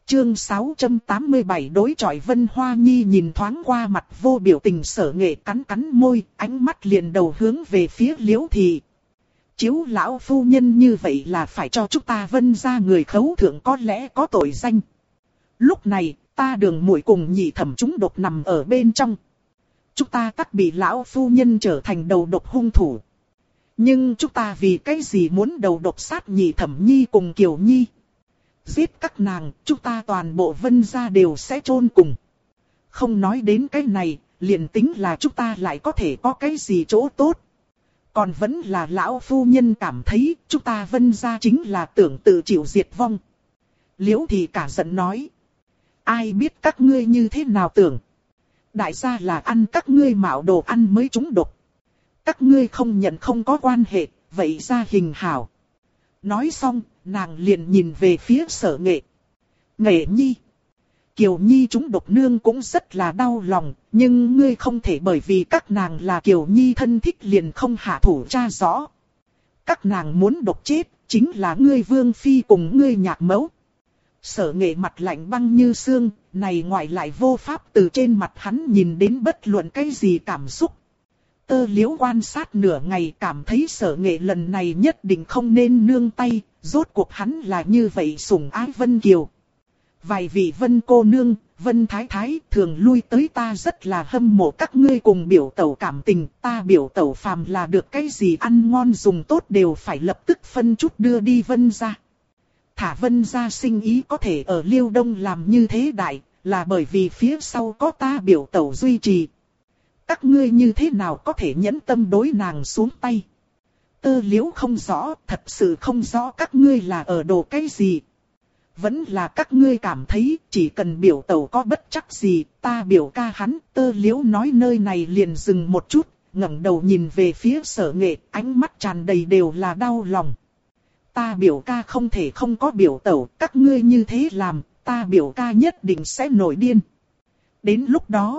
Chương 687 đối chọi. Vân Hoa Nhi nhìn thoáng qua mặt vô biểu tình Sở Nghệ, cắn cắn môi, ánh mắt liền đầu hướng về phía Liễu Thị. Chiếu lão phu nhân như vậy là phải cho chúng ta Vân gia người khấu thượng có lẽ có tội danh. Lúc này, ta Đường muội cùng nhị thẩm chúng độc nằm ở bên trong. Chúng ta tất bị lão phu nhân trở thành đầu độc hung thủ. Nhưng chúng ta vì cái gì muốn đầu độc sát nhị thẩm nhi cùng Kiều Nhi? Giết các nàng, chúng ta toàn bộ Vân gia đều sẽ chôn cùng. Không nói đến cái này, liền tính là chúng ta lại có thể có cái gì chỗ tốt. Còn vẫn là lão phu nhân cảm thấy chúng ta Vân gia chính là tưởng tự chịu diệt vong. Liễu Thị cả giận nói. Ai biết các ngươi như thế nào tưởng. Đại gia là ăn các ngươi mạo đồ ăn mới trúng độc. Các ngươi không nhận không có quan hệ, vậy ra hình hảo. Nói xong, nàng liền nhìn về phía Sở Nghệ. Nghệ Nhi. Kiều Nhi trúng độc nương cũng rất là đau lòng, nhưng ngươi không thể bởi vì các nàng là Kiều Nhi thân thích liền không hạ thủ tra rõ. Các nàng muốn độc chết, chính là ngươi Vương Phi cùng ngươi nhạc mẫu. Sở Nghệ mặt lạnh băng như xương, này ngoại lại vô pháp từ trên mặt hắn nhìn đến bất luận cái gì cảm xúc. Tơ Liễu quan sát nửa ngày cảm thấy Sở Nghệ lần này nhất định không nên nương tay, rốt cuộc hắn là như vậy sủng ái Vân Kiều. Vài vị Vân cô nương, Vân Thái Thái thường lui tới ta rất là hâm mộ các ngươi cùng biểu tẩu cảm tình, ta biểu tẩu phàm là được cái gì ăn ngon dùng tốt đều phải lập tức phân chút đưa đi Vân gia. Thả Vân gia sinh ý có thể ở Liêu Đông làm như thế đại, là bởi vì phía sau có ta biểu tẩu duy trì. Các ngươi như thế nào có thể nhẫn tâm đối nàng xuống tay? Tơ Liễu không rõ, thật sự không rõ các ngươi là ở đồ cái gì. Vẫn là các ngươi cảm thấy chỉ cần biểu tẩu có bất chắc gì, ta biểu ca hắn. Tơ Liễu nói nơi này liền dừng một chút, ngẩng đầu nhìn về phía Sở Nghệ, ánh mắt tràn đầy đều là đau lòng. Ta biểu ca không thể không có biểu tẩu, các ngươi như thế làm, ta biểu ca nhất định sẽ nổi điên. Đến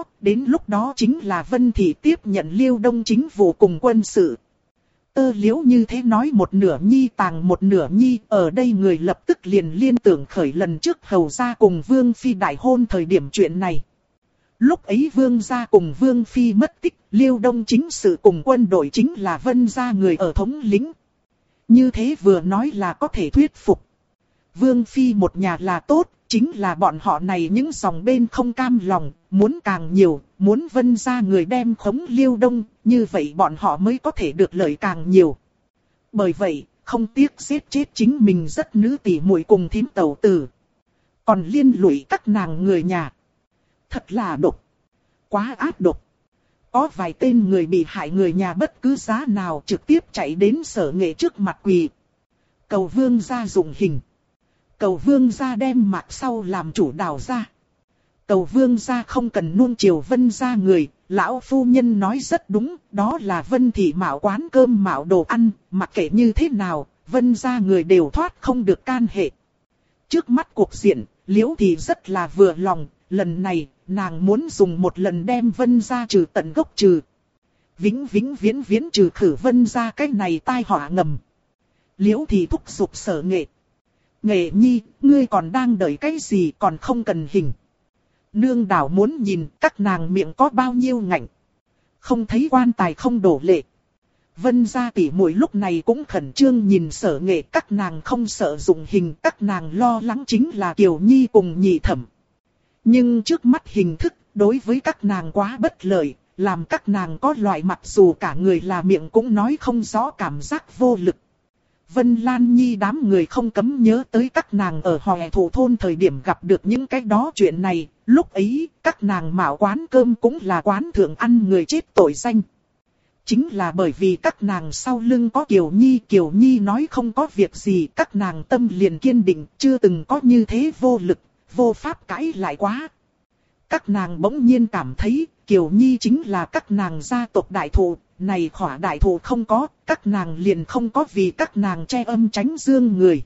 lúc đó chính là Vân Thị tiếp nhận Liêu Đông chính vụ cùng quân sự. Tơ Liễu như thế nói một nửa nhi tàng một nửa nhi, ở đây người lập tức liền liên tưởng khởi lần trước hầu gia cùng Vương Phi đại hôn thời điểm chuyện này. Lúc ấy Vương gia cùng Vương Phi mất tích, Liêu Đông chính sự cùng quân đội chính là Vân gia người ở thống lĩnh. Như thế vừa nói là có thể thuyết phục. Vương Phi một nhà là tốt, chính là bọn họ này những dòng bên không cam lòng, muốn càng nhiều, muốn Vân gia người đem khống Liêu Đông, như vậy bọn họ mới có thể được lợi càng nhiều. Bởi vậy, không tiếc giết chết chính mình rất nữ tỷ muội cùng thím tẩu tử. Còn liên lụy các nàng người nhà. Thật là độc. Quá ác độc. Có vài tên người bị hại người nhà bất cứ giá nào trực tiếp chạy đến Sở Nghệ trước mặt quỳ. Cầu Vương gia dụng hình. Cầu Vương gia đem mạc sau làm chủ đào ra. Cầu Vương gia không cần nuông chiều Vân gia người, lão phu nhân nói rất đúng, đó là Vân Thị mạo quán cơm mạo đồ ăn, mặc kệ như thế nào, Vân gia người đều thoát không được can hệ. Trước mắt cuộc diện, Liễu Thị rất là vừa lòng, lần này, nàng muốn dùng một lần đem Vân gia trừ tận gốc trừ. Vĩnh viễn trừ khử Vân gia cái này tai họa ngầm. Liễu Thị thúc giục Sở Nghệ. Nghệ Nhi, ngươi còn đang đợi cái gì còn không cần hình. Nương đảo muốn nhìn các nàng miệng có bao nhiêu ngạnh. Không thấy quan tài không đổ lệ. Vân gia tỷ muội lúc này cũng khẩn trương nhìn Sở Nghệ, các nàng không sợ dụng hình, các nàng lo lắng chính là Kiều Nhi cùng nhị thẩm. Nhưng trước mắt hình thức đối với các nàng quá bất lợi, làm các nàng có loại mặc dù cả người là miệng cũng nói không rõ cảm giác vô lực. Vân Lan Nhi đám người không cấm nhớ tới các nàng ở Hòe Thủ thôn thời điểm gặp được những cái đó chuyện này, lúc ấy các nàng mạo quán cơm cũng là quán thượng ăn người chết tội danh. Chính là bởi vì các nàng sau lưng có Kiều Nhi nói không có việc gì, các nàng tâm liền kiên định, chưa từng có như thế vô lực, vô pháp cãi lại quá. Các nàng bỗng nhiên cảm thấy Kiều Nhi chính là các nàng gia tộc đại thụ, này khỏa đại thụ không có, các nàng liền không có vì các nàng che âm tránh dương người.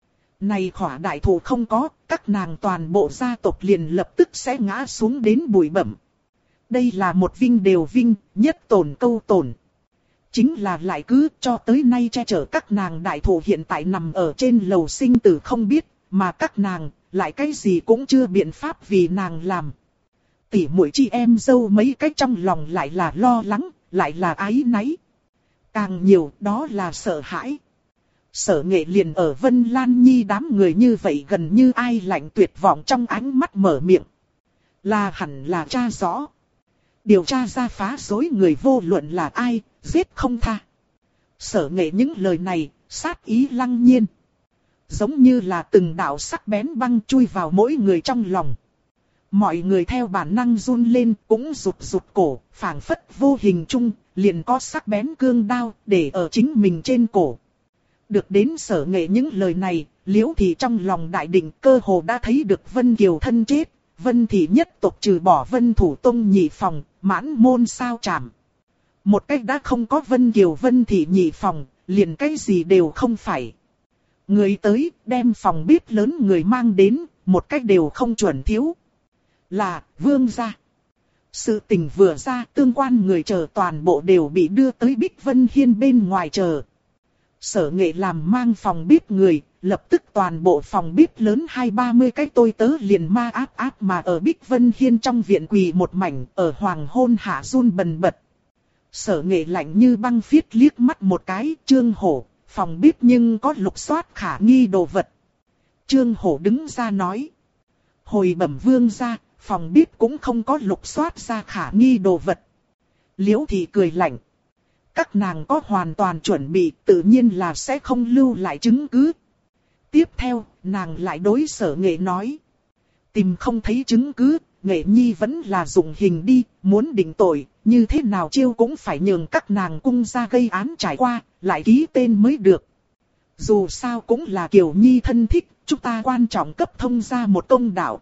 Này khỏa đại thụ không có, các nàng toàn bộ gia tộc liền lập tức sẽ ngã xuống đến bụi bặm. Đây là một vinh đều vinh, nhất tổn câu tổn. Chính là lại cứ cho tới nay che chở các nàng đại thụ hiện tại nằm ở trên lầu sinh tử không biết, mà các nàng, lại cái gì cũng chưa biện pháp vì nàng làm. Tỷ muội chị em dâu mấy cái trong lòng lại là lo lắng, lại là áy náy. Càng nhiều đó là sợ hãi. Sở Nghệ liền ở Vân Lan Nhi đám người như vậy gần như ai lạnh tuyệt vọng trong ánh mắt mở miệng. Là hẳn là tra rõ. Điều tra ra phá rối người vô luận là ai, giết không tha. Sở Nghệ những lời này, sát ý lăng nhiên. Giống như là từng đạo sắc bén băng chui vào mỗi người trong lòng. Mọi người theo bản năng run lên cũng rụt rụt cổ, phảng phất vô hình chung, liền có sắc bén cương đao để ở chính mình trên cổ. Được đến Sở Nghệ những lời này, Liễu Thị trong lòng đại định cơ hồ đã thấy được Vân Kiều thân chết. Vân Thị nhất tộc trừ bỏ Vân Thủ Tông nhị phòng, mãn môn sao chảm. Một cách đã không có Vân Kiều Vân Thị nhị phòng, liền cái gì đều không phải. Người tới đem phòng bếp lớn người mang đến, một cách đều không chuẩn thiếu. Là Vương gia. Sự tình vừa ra, tương quan người chờ toàn bộ đều bị đưa tới Bích Vân Hiên bên ngoài chờ. Sở Nghệ làm mang phòng bếp người, lập tức toàn bộ phòng bếp lớn 20-30 cái tôi tớ liền ma áp mà ở Bích Vân Hiên trong viện quỳ một mảnh, ở hoàng hôn hạ run bần bật. Sở Nghệ lạnh như băng phiết liếc mắt một cái, Trương Hổ, phòng bếp nhưng có lục soát khả nghi đồ vật. Trương Hổ đứng ra nói. Hồi bẩm Vương gia, phòng bếp cũng không có lục soát ra khả nghi đồ vật. Liễu Thị cười lạnh. Các nàng có hoàn toàn chuẩn bị, tự nhiên là sẽ không lưu lại chứng cứ. Tiếp theo, nàng lại đối Sở Nghệ nói. Tìm không thấy chứng cứ, Nghệ Nhi vẫn là dùng hình đi, muốn định tội, như thế nào chiêu cũng phải nhường các nàng cung ra gây án trải qua, lại ký tên mới được. Dù sao cũng là Kiều Nhi thân thích, chúng ta quan trọng cấp thông ra một công đạo.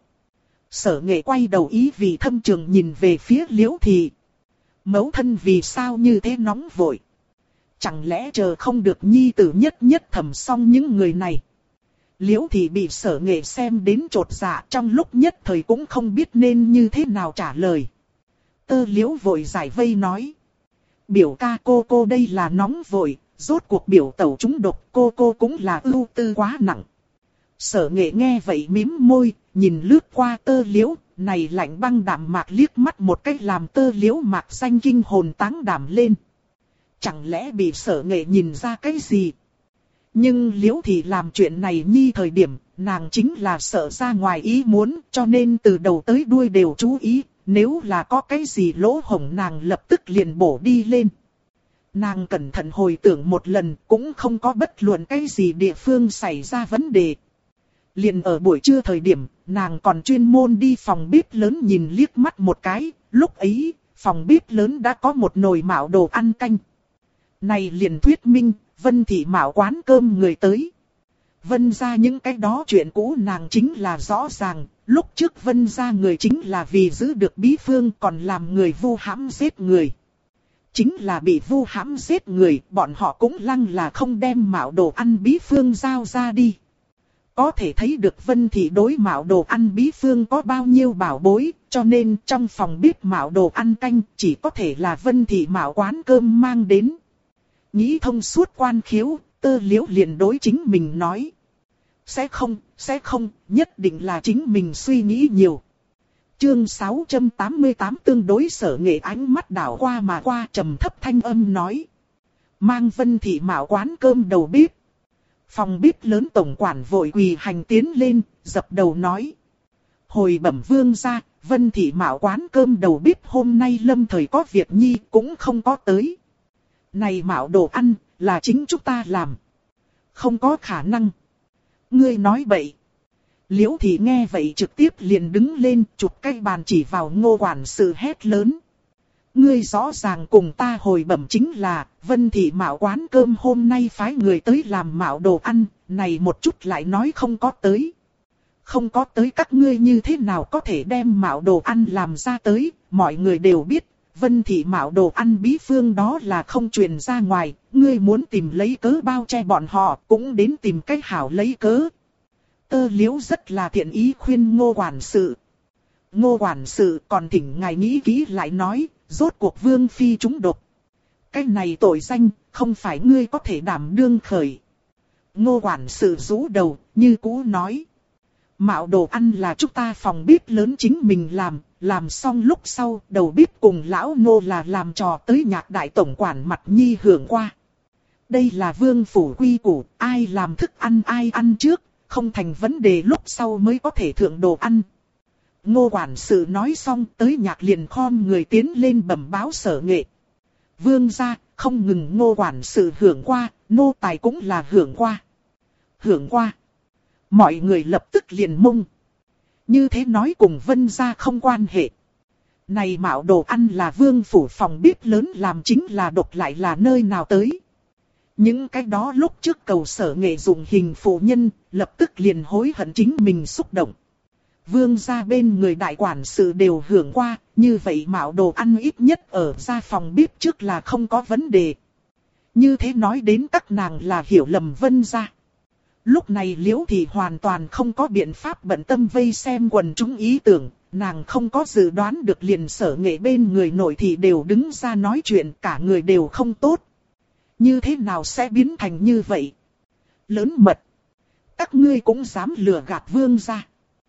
Sở Nghệ quay đầu ý vì thâm trường nhìn về phía Liễu Thị. Mẫu thân vì sao như thế nóng vội? Chẳng lẽ chờ không được Nhi tử nhất nhất thẩm xong những người này? Liễu Thị bị Sở Nghệ xem đến chột dạ, trong lúc nhất thời cũng không biết nên như thế nào trả lời. Tơ Liễu vội giải vây nói. Biểu ca cô đây là nóng vội, rốt cuộc biểu tẩu trúng độc cô cũng là ưu tư quá nặng. Sở Nghệ nghe vậy mím môi, nhìn lướt qua Tơ Liễu, này lạnh băng đạm mạc liếc mắt một cách làm Tơ Liễu mạc xanh kinh hồn táng đảm lên. Chẳng lẽ bị Sở Nghệ nhìn ra cái gì? Nhưng Liễu Thị làm chuyện này Nhi thời điểm, nàng chính là sợ ra ngoài ý muốn, cho nên từ đầu tới đuôi đều chú ý, nếu là có cái gì lỗ hổng nàng lập tức liền bổ đi lên. Nàng cẩn thận hồi tưởng một lần, cũng không có bất luận cái gì địa phương xảy ra vấn đề. Liền ở buổi trưa thời điểm, nàng còn chuyên môn đi phòng bếp lớn nhìn liếc mắt một cái, lúc ấy, phòng bếp lớn đã có một nồi mạo đồ ăn canh. Này liền thuyết minh, Vân Thị mạo quán cơm người tới. Vân ra những cái đó chuyện cũ nàng chính là rõ ràng, lúc trước Vân ra người chính là vì giữ được bí phương còn làm người vu hãm giết người. Chính là bị vu hãm giết người, bọn họ cũng lăng là không đem mạo đồ ăn bí phương giao ra đi. Có thể thấy được Vân Thị đối mạo đồ ăn bí phương có bao nhiêu bảo bối, cho nên trong phòng bếp mạo đồ ăn canh chỉ có thể là Vân Thị mạo quán cơm mang đến. Nghĩ thông suốt quan khiếu, Tơ Liễu liền đối chính mình nói. Sẽ không, nhất định là chính mình suy nghĩ nhiều. Chương 688 tương đối Sở Nghệ ánh mắt đảo qua mà qua trầm thấp thanh âm nói. Mang Vân Thị mạo quán cơm đầu bếp. Phòng bếp lớn tổng quản vội quỳ hành tiến lên, dập đầu nói. Hồi bẩm Vương gia, Vân Thị mạo quán cơm đầu bếp hôm nay lâm thời có việc Nhi cũng không có tới. Này mạo đồ ăn, là chính chúng ta làm. Không có khả năng. Ngươi nói bậy. Liễu Thị nghe vậy trực tiếp liền đứng lên, chụp cái bàn chỉ vào Ngô quản sự hét lớn. Ngươi rõ ràng cùng ta hồi bẩm chính là, Vân Thị mạo quán cơm hôm nay phái người tới làm mạo đồ ăn, này một chút lại nói không có tới. Không có tới các ngươi như thế nào có thể đem mạo đồ ăn làm ra tới, mọi người đều biết, Vân Thị mạo đồ ăn bí phương đó là không truyền ra ngoài, ngươi muốn tìm lấy cớ bao che bọn họ, cũng đến tìm cách hảo lấy cớ. Tơ Liễu rất là thiện ý khuyên Ngô quản sự. Ngô quản sự còn thỉnh ngài nghĩ kỹ lại nói, rốt cuộc Vương phi trúng độc. Cái này tội danh, không phải ngươi có thể đảm đương khởi. Ngô quản sự rũ đầu, như cũ nói. Mạo đồ ăn là chúng ta phòng bếp lớn chính mình làm xong lúc sau đầu bếp cùng lão nô là làm trò tới Nhạc đại tổng quản mặt nhi hưởng qua. Đây là vương phủ quy củ, ai làm thức ăn ai ăn trước, không thành vấn đề lúc sau mới có thể thượng đồ ăn. Ngô quản sự nói xong tới Nhạc liền khom người tiến lên bẩm báo Sở Nghệ. Vương gia, không ngừng Ngô quản sự hưởng qua, nô tài cũng là hưởng qua. Hưởng qua. Mọi người lập tức liền mông. Như thế nói cùng Vân gia không quan hệ. Này mạo đồ ăn là vương phủ phòng bếp lớn làm chính là độc lại là nơi nào tới. Những cái đó lúc trước cầu Sở Nghệ dùng hình phụ nhân, lập tức liền hối hận chính mình xúc động. Vương gia bên người đại quản sự đều hưởng qua, như vậy mạo đồ ăn ít nhất ở ra phòng bếp trước là không có vấn đề. Như thế nói đến các nàng là hiểu lầm Vân gia. Lúc này Liễu Thị hoàn toàn không có biện pháp bận tâm vây xem quần chúng ý tưởng, nàng không có dự đoán được liền Sở Nghệ bên người nội thị đều đứng ra nói chuyện, cả người đều không tốt. Như thế nào sẽ biến thành như vậy? Lớn mật! Các ngươi cũng dám lừa gạt Vương gia.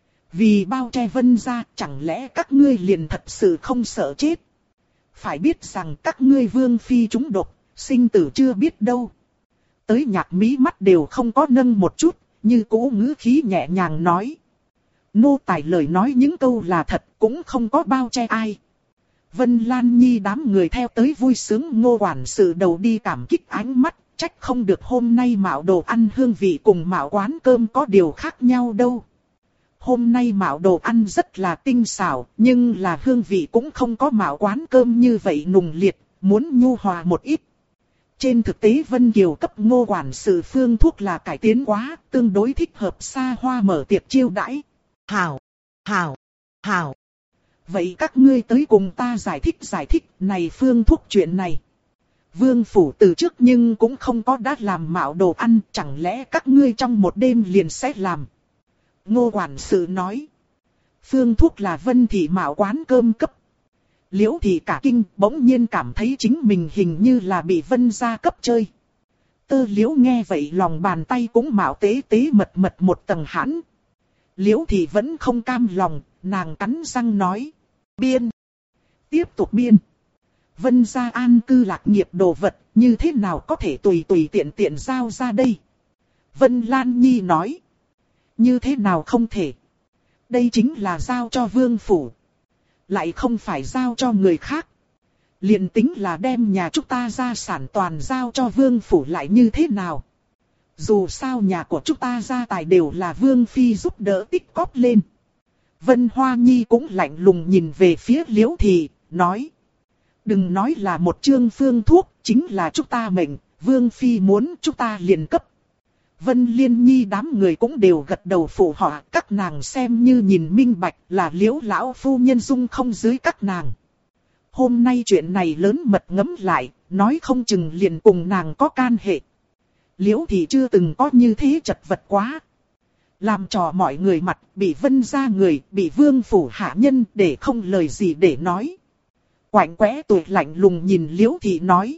Vì bao che Vân gia, chẳng lẽ các ngươi liền thật sự không sợ chết? Phải biết rằng các ngươi Vương phi trúng độc, sinh tử chưa biết đâu. Tới Nhạc mí mắt đều không có nâng một chút, như cũ ngữ khí nhẹ nhàng nói. Nô tài lời nói những câu là thật, cũng không có bao che ai. Vân Lan Nhi đám người theo tới vui sướng Ngô quản sự đầu đi cảm kích ánh mắt, trách không được hôm nay mạo đồ ăn hương vị cùng mạo quán cơm có điều khác nhau đâu. Hôm nay mạo đồ ăn rất là tinh xảo, nhưng là hương vị cũng không có mạo quán cơm như vậy nùng liệt, muốn nhu hòa một ít. Trên thực tế Vân Kiều cấp Ngô quản sự phương thuốc là cải tiến quá, tương đối thích hợp xa hoa mở tiệc chiêu đãi. Hảo, hảo, hảo. Vậy các ngươi tới cùng ta giải thích này phương thuốc chuyện này. Vương phủ từ trước nhưng cũng không có đã làm mạo đồ ăn, chẳng lẽ các ngươi trong một đêm liền sẽ làm. Ngô quản sự nói. Phương thuốc là Vân thị mạo quán cơm cấp. Liễu Thị cả kinh bỗng nhiên cảm thấy chính mình hình như là bị Vân gia cấp chơi. Tơ Liễu nghe vậy lòng bàn tay cũng mạo tế tế mật một tầng hãn. Liễu Thị vẫn không cam lòng, nàng cắn răng nói. Biên. Tiếp tục biên. Vân gia an cư lạc nghiệp đồ vật, như thế nào có thể tùy tiện giao ra đây? Vân Lan Nhi nói. Như thế nào không thể? Đây chính là giao cho vương phủ. Lại không phải giao cho người khác. Liền tính là đem nhà chúng ta gia sản toàn giao cho vương phủ lại như thế nào? Dù sao nhà của chúng ta gia tài đều là vương phi giúp đỡ tích cóp lên. Vân Hoa Nhi cũng lạnh lùng nhìn về phía Liễu Thị, nói. Đừng nói là một chương phương thuốc, chính là chúng ta mệnh, vương phi muốn chúng ta liền cấp. Vân Liên Nhi đám người cũng đều gật đầu phụ họa, các nàng xem như nhìn minh bạch là Liễu lão phu nhân dung không dưới các nàng. Hôm nay chuyện này lớn mật ngấm lại, nói không chừng liền cùng nàng có can hệ. Liễu Thị chưa từng có như thế chật vật quá. Làm trò mọi người mặt, bị Vân gia người, bị vương phủ hạ nhân để không lời gì để nói. Quạnh quẽ tuổi lạnh lùng nhìn Liễu Thị nói.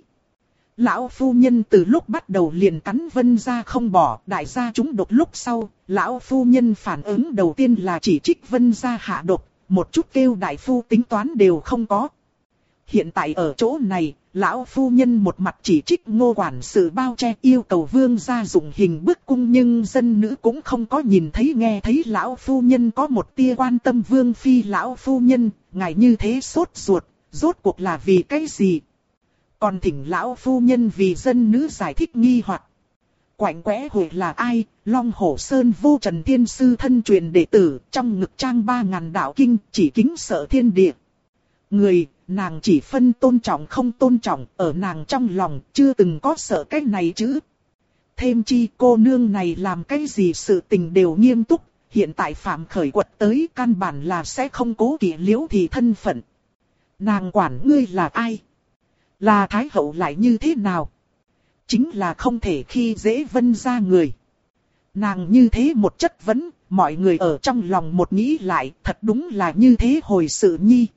Lão phu nhân từ lúc bắt đầu liền cắn Vân gia không bỏ, đại gia chúng độc lúc sau, lão phu nhân phản ứng đầu tiên là chỉ trích Vân gia hạ độc, một chút kêu đại phu tính toán đều không có. Hiện tại ở chỗ này, lão phu nhân một mặt chỉ trích Ngô quản sự bao che yêu cầu vương gia dụng hình bức cung, nhưng dân nữ cũng không có nhìn thấy nghe thấy lão phu nhân có một tia quan tâm vương phi. Lão phu nhân, ngài như thế sốt ruột, rốt cuộc là vì cái gì? Còn thỉnh lão phu nhân vì dân nữ giải thích nghi hoặc. Quạnh quẽ hồi là ai? Long Hổ Sơn Vô Trần Tiên Sư thân truyền đệ tử, trong ngực trang 3000 đạo kinh, chỉ kính sợ thiên địa. Người, nàng chỉ phân tôn trọng không tôn trọng, ở nàng trong lòng chưa từng có sợ cái này chứ. Thêm chi cô nương này làm cái gì sự tình đều nghiêm túc, hiện tại phạm khởi quật tới căn bản là sẽ không cố kỵ Liễu Thị thân phận. Nàng quản ngươi là ai? Là thái hậu lại như thế nào? Chính là không thể khi dễ Vân gia người. Nàng như thế một chất vấn, mọi người ở trong lòng một nghĩ lại, thật đúng là như thế hồi sự nhi.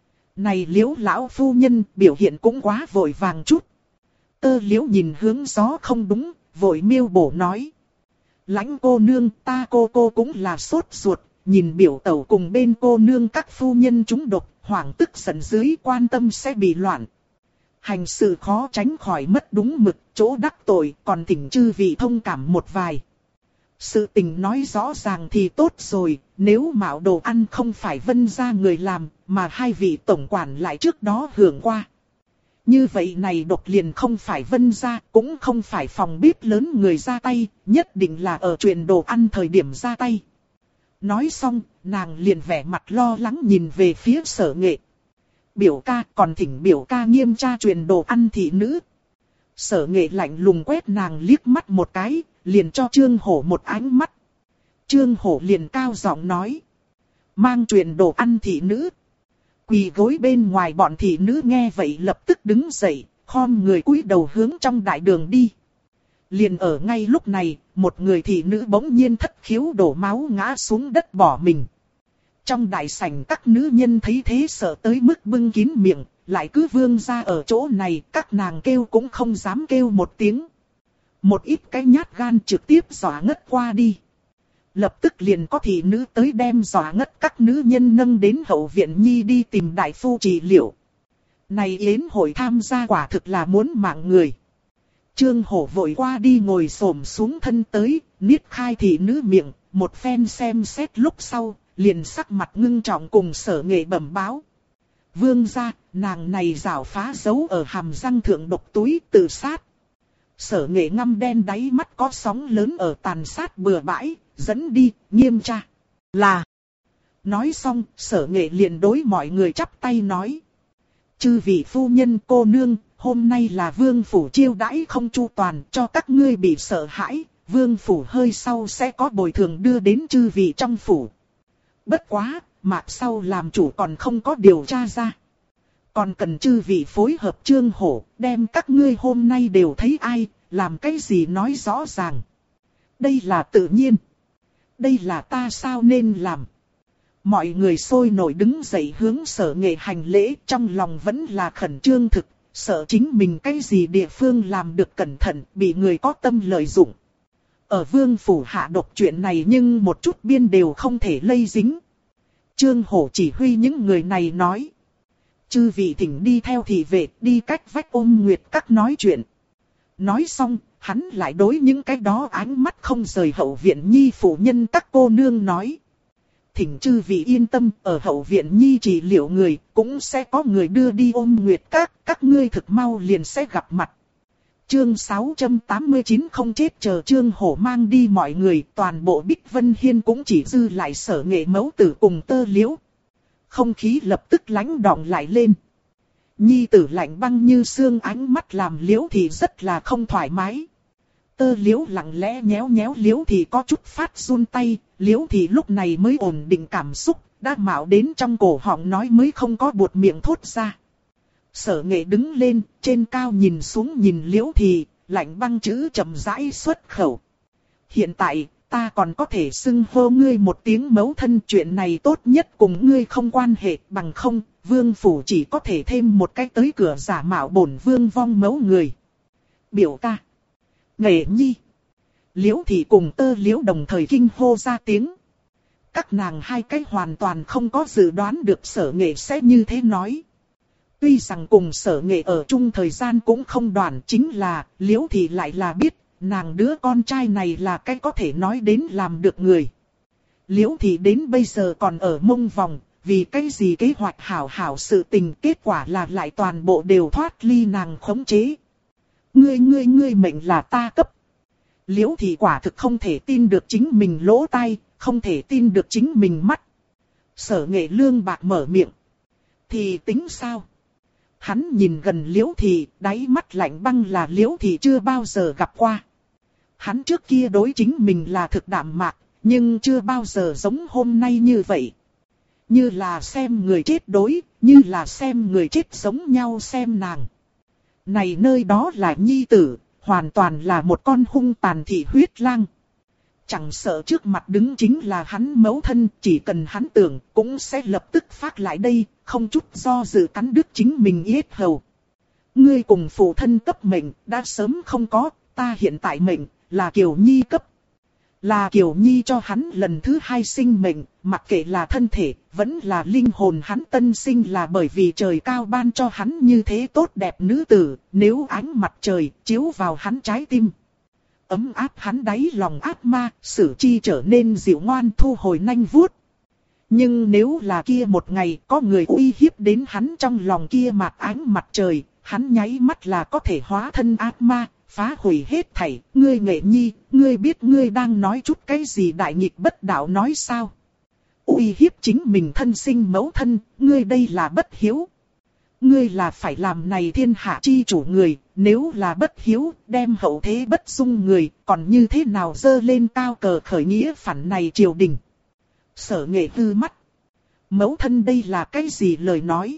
Này Liễu lão phu nhân biểu hiện cũng quá vội vàng chút. Tơ Liễu nhìn hướng gió không đúng, vội miêu bổ nói. Lãnh cô nương, ta cô cũng là sốt ruột, nhìn biểu tẩu cùng bên cô nương các phu nhân chúng độc, hoảng tức giận dưới quan tâm sẽ bị loạn. Hành sự khó tránh khỏi mất đúng mực, chỗ đắc tội, còn thỉnh chư vị thông cảm một vài. Sự tình nói rõ ràng thì tốt rồi, nếu mạo đồ ăn không phải Vân gia người làm, mà hai vị tổng quản lại trước đó hưởng qua. Như vậy này độc liền không phải Vân gia, cũng không phải phòng bếp lớn người ra tay, nhất định là ở chuyện đồ ăn thời điểm ra tay. Nói xong, nàng liền vẻ mặt lo lắng nhìn về phía Sở Nghệ. Biểu ca, còn thỉnh biểu ca nghiêm tra chuyện đồ ăn thị nữ. Sở Nghệ lạnh lùng quét nàng liếc mắt một cái, liền cho Trương Hổ một ánh mắt. Trương Hổ liền cao giọng nói. Mang chuyện đồ ăn thị nữ. Quỳ gối bên ngoài bọn thị nữ nghe vậy lập tức đứng dậy, khom người cúi đầu hướng trong đại đường đi. Liền ở ngay lúc này, một người thị nữ bỗng nhiên thất khiếu đổ máu ngã xuống đất bỏ mình. Trong đại sảnh các nữ nhân thấy thế sợ tới mức bưng kín miệng, lại cứ vương ra ở chỗ này, các nàng kêu cũng không dám kêu một tiếng. Một ít cái nhát gan trực tiếp dọa ngất qua đi. Lập tức liền có thị nữ tới đem dọa ngất các nữ nhân nâng đến hậu viện nhi đi tìm đại phu trị liệu. Này yến hội tham gia quả thực là muốn mạng người. Trương Hổ vội qua đi ngồi xổm xuống thân tới, niết khai thị nữ miệng, một phen xem xét lúc sau, liền sắc mặt ngưng trọng cùng Sở Nghệ bẩm báo. Vương gia, nàng này rảo phá dấu ở hàm răng thượng độc túi tự sát. Sở Nghệ ngăm đen đáy mắt có sóng lớn ở tàn sát bừa bãi, dẫn đi, nghiêm tra. Là. Nói xong, Sở Nghệ liền đối mọi người chắp tay nói. Chư vị phu nhân cô nương, hôm nay là vương phủ chiêu đãi không chu toàn cho các ngươi bị sợ hãi, vương phủ hơi sau sẽ có bồi thường đưa đến chư vị trong phủ. Bất quá, mạc sau làm chủ còn không có điều tra ra. Còn cần chư vị phối hợp Trương Hổ, đem các ngươi hôm nay đều thấy ai, làm cái gì nói rõ ràng. Đây là tự nhiên. Đây là ta sao nên làm. Mọi người sôi nổi đứng dậy hướng Sở Nghệ hành lễ, trong lòng vẫn là khẩn trương thực, sợ chính mình cái gì địa phương làm được cẩn thận, bị người có tâm lợi dụng. Ở vương phủ hạ độc chuyện này nhưng một chút biên đều không thể lây dính. Trương Hổ chỉ huy những người này nói. Chư vị thỉnh đi theo thị vệ, đi cách vách Ôn Nguyệt Các nói chuyện. Nói xong, hắn lại đối những cái đó ánh mắt không rời hậu viện nhi phụ nhân các cô nương nói. Thỉnh chư vị yên tâm, ở hậu viện nhi trị liệu người, cũng sẽ có người đưa đi Ôn Nguyệt các ngươi thực mau liền sẽ gặp mặt. Chương 689 không chết chờ Trương Hổ mang đi mọi người, toàn bộ Bích Vân Hiên cũng chỉ dư lại Sở Nghệ mẫu tử cùng Tơ Liễu. Không khí lập tức lánh đọng lại lên. Nhi tử lạnh băng như xương, ánh mắt làm Liễu thì rất là không thoải mái. Tơ Liễu lặng lẽ nhéo nhéo Liễu thì có chút phát run tay, Liễu thì lúc này mới ổn định cảm xúc, đã mạo đến trong cổ họng nói mới không có buột miệng thốt ra. Sở Nghệ đứng lên, trên cao nhìn xuống nhìn Liễu thì, lạnh băng chữ chậm rãi xuất khẩu. Hiện tại, ta còn có thể xưng hô ngươi một tiếng mẫu thân, chuyện này tốt nhất cùng ngươi không quan hệ, bằng không, vương phủ chỉ có thể thêm một cái tới cửa giả mạo bổn vương vong mẫu người. Biểu ca. Nghệ nhi. Liễu thì cùng Tơ Liễu đồng thời kinh hô ra tiếng. Các nàng hai cái hoàn toàn không có dự đoán được Sở Nghệ sẽ như thế nói. Tuy rằng cùng Sở Nghệ ở chung thời gian cũng không đoạn, chính là Liễu thì lại là biết nàng đứa con trai này là cái có thể nói đến làm được người. Liễu thì đến bây giờ còn ở mông vòng, vì cái gì kế hoạch hảo hảo sự tình, kết quả là lại toàn bộ đều thoát ly nàng khống chế. Ngươi mệnh là ta cấp. Liễu thì quả thực không thể tin được chính mình lỗ tai, không thể tin được chính mình mắt. Sở Nghệ lương bạc mở miệng. Thì tính sao? Hắn nhìn gần Liễu thì, đáy mắt lạnh băng là Liễu thì chưa bao giờ gặp qua. Hắn trước kia đối chính mình là thực đạm mạc, nhưng chưa bao giờ giống hôm nay như vậy. Như là xem người chết đối, như là xem người chết giống nhau xem nàng. Này nơi đó là nhi tử, hoàn toàn là một con hung tàn thị huyết lang. Chẳng sợ trước mặt đứng chính là hắn mẫu thân, chỉ cần hắn tưởng cũng sẽ lập tức phát lại đây, không chút do dự cắn đứt chính mình yết hầu. Ngươi cùng phụ thân cấp mệnh đã sớm không có, ta hiện tại mệnh là Kiều Nhi cấp. Là Kiều Nhi cho hắn lần thứ hai sinh mệnh, mặc kệ là thân thể, vẫn là linh hồn, hắn tân sinh là bởi vì trời cao ban cho hắn như thế tốt đẹp nữ tử, nếu ánh mặt trời chiếu vào hắn trái tim. Ấm áp hắn đáy lòng ác ma, sử chi trở nên dịu ngoan, thu hồi nanh vuốt. Nhưng nếu là kia một ngày có người uy hiếp đến hắn trong lòng kia mạt ánh mặt trời, hắn nháy mắt là có thể hóa thân ác ma, phá hủy hết thảy. Ngươi Nghệ Nhi, ngươi biết ngươi đang nói chút cái gì đại nghịch bất đạo nói sao? Uy hiếp chính mình thân sinh mẫu thân, ngươi đây là bất hiếu. Ngươi là phải làm này thiên hạ chi chủ người, nếu là bất hiếu, đem hậu thế bất dung người, còn như thế nào dơ lên cao cờ khởi nghĩa phản này triều đình. Sở Nghệ hư mắt. Mẫu thân đây là cái gì lời nói?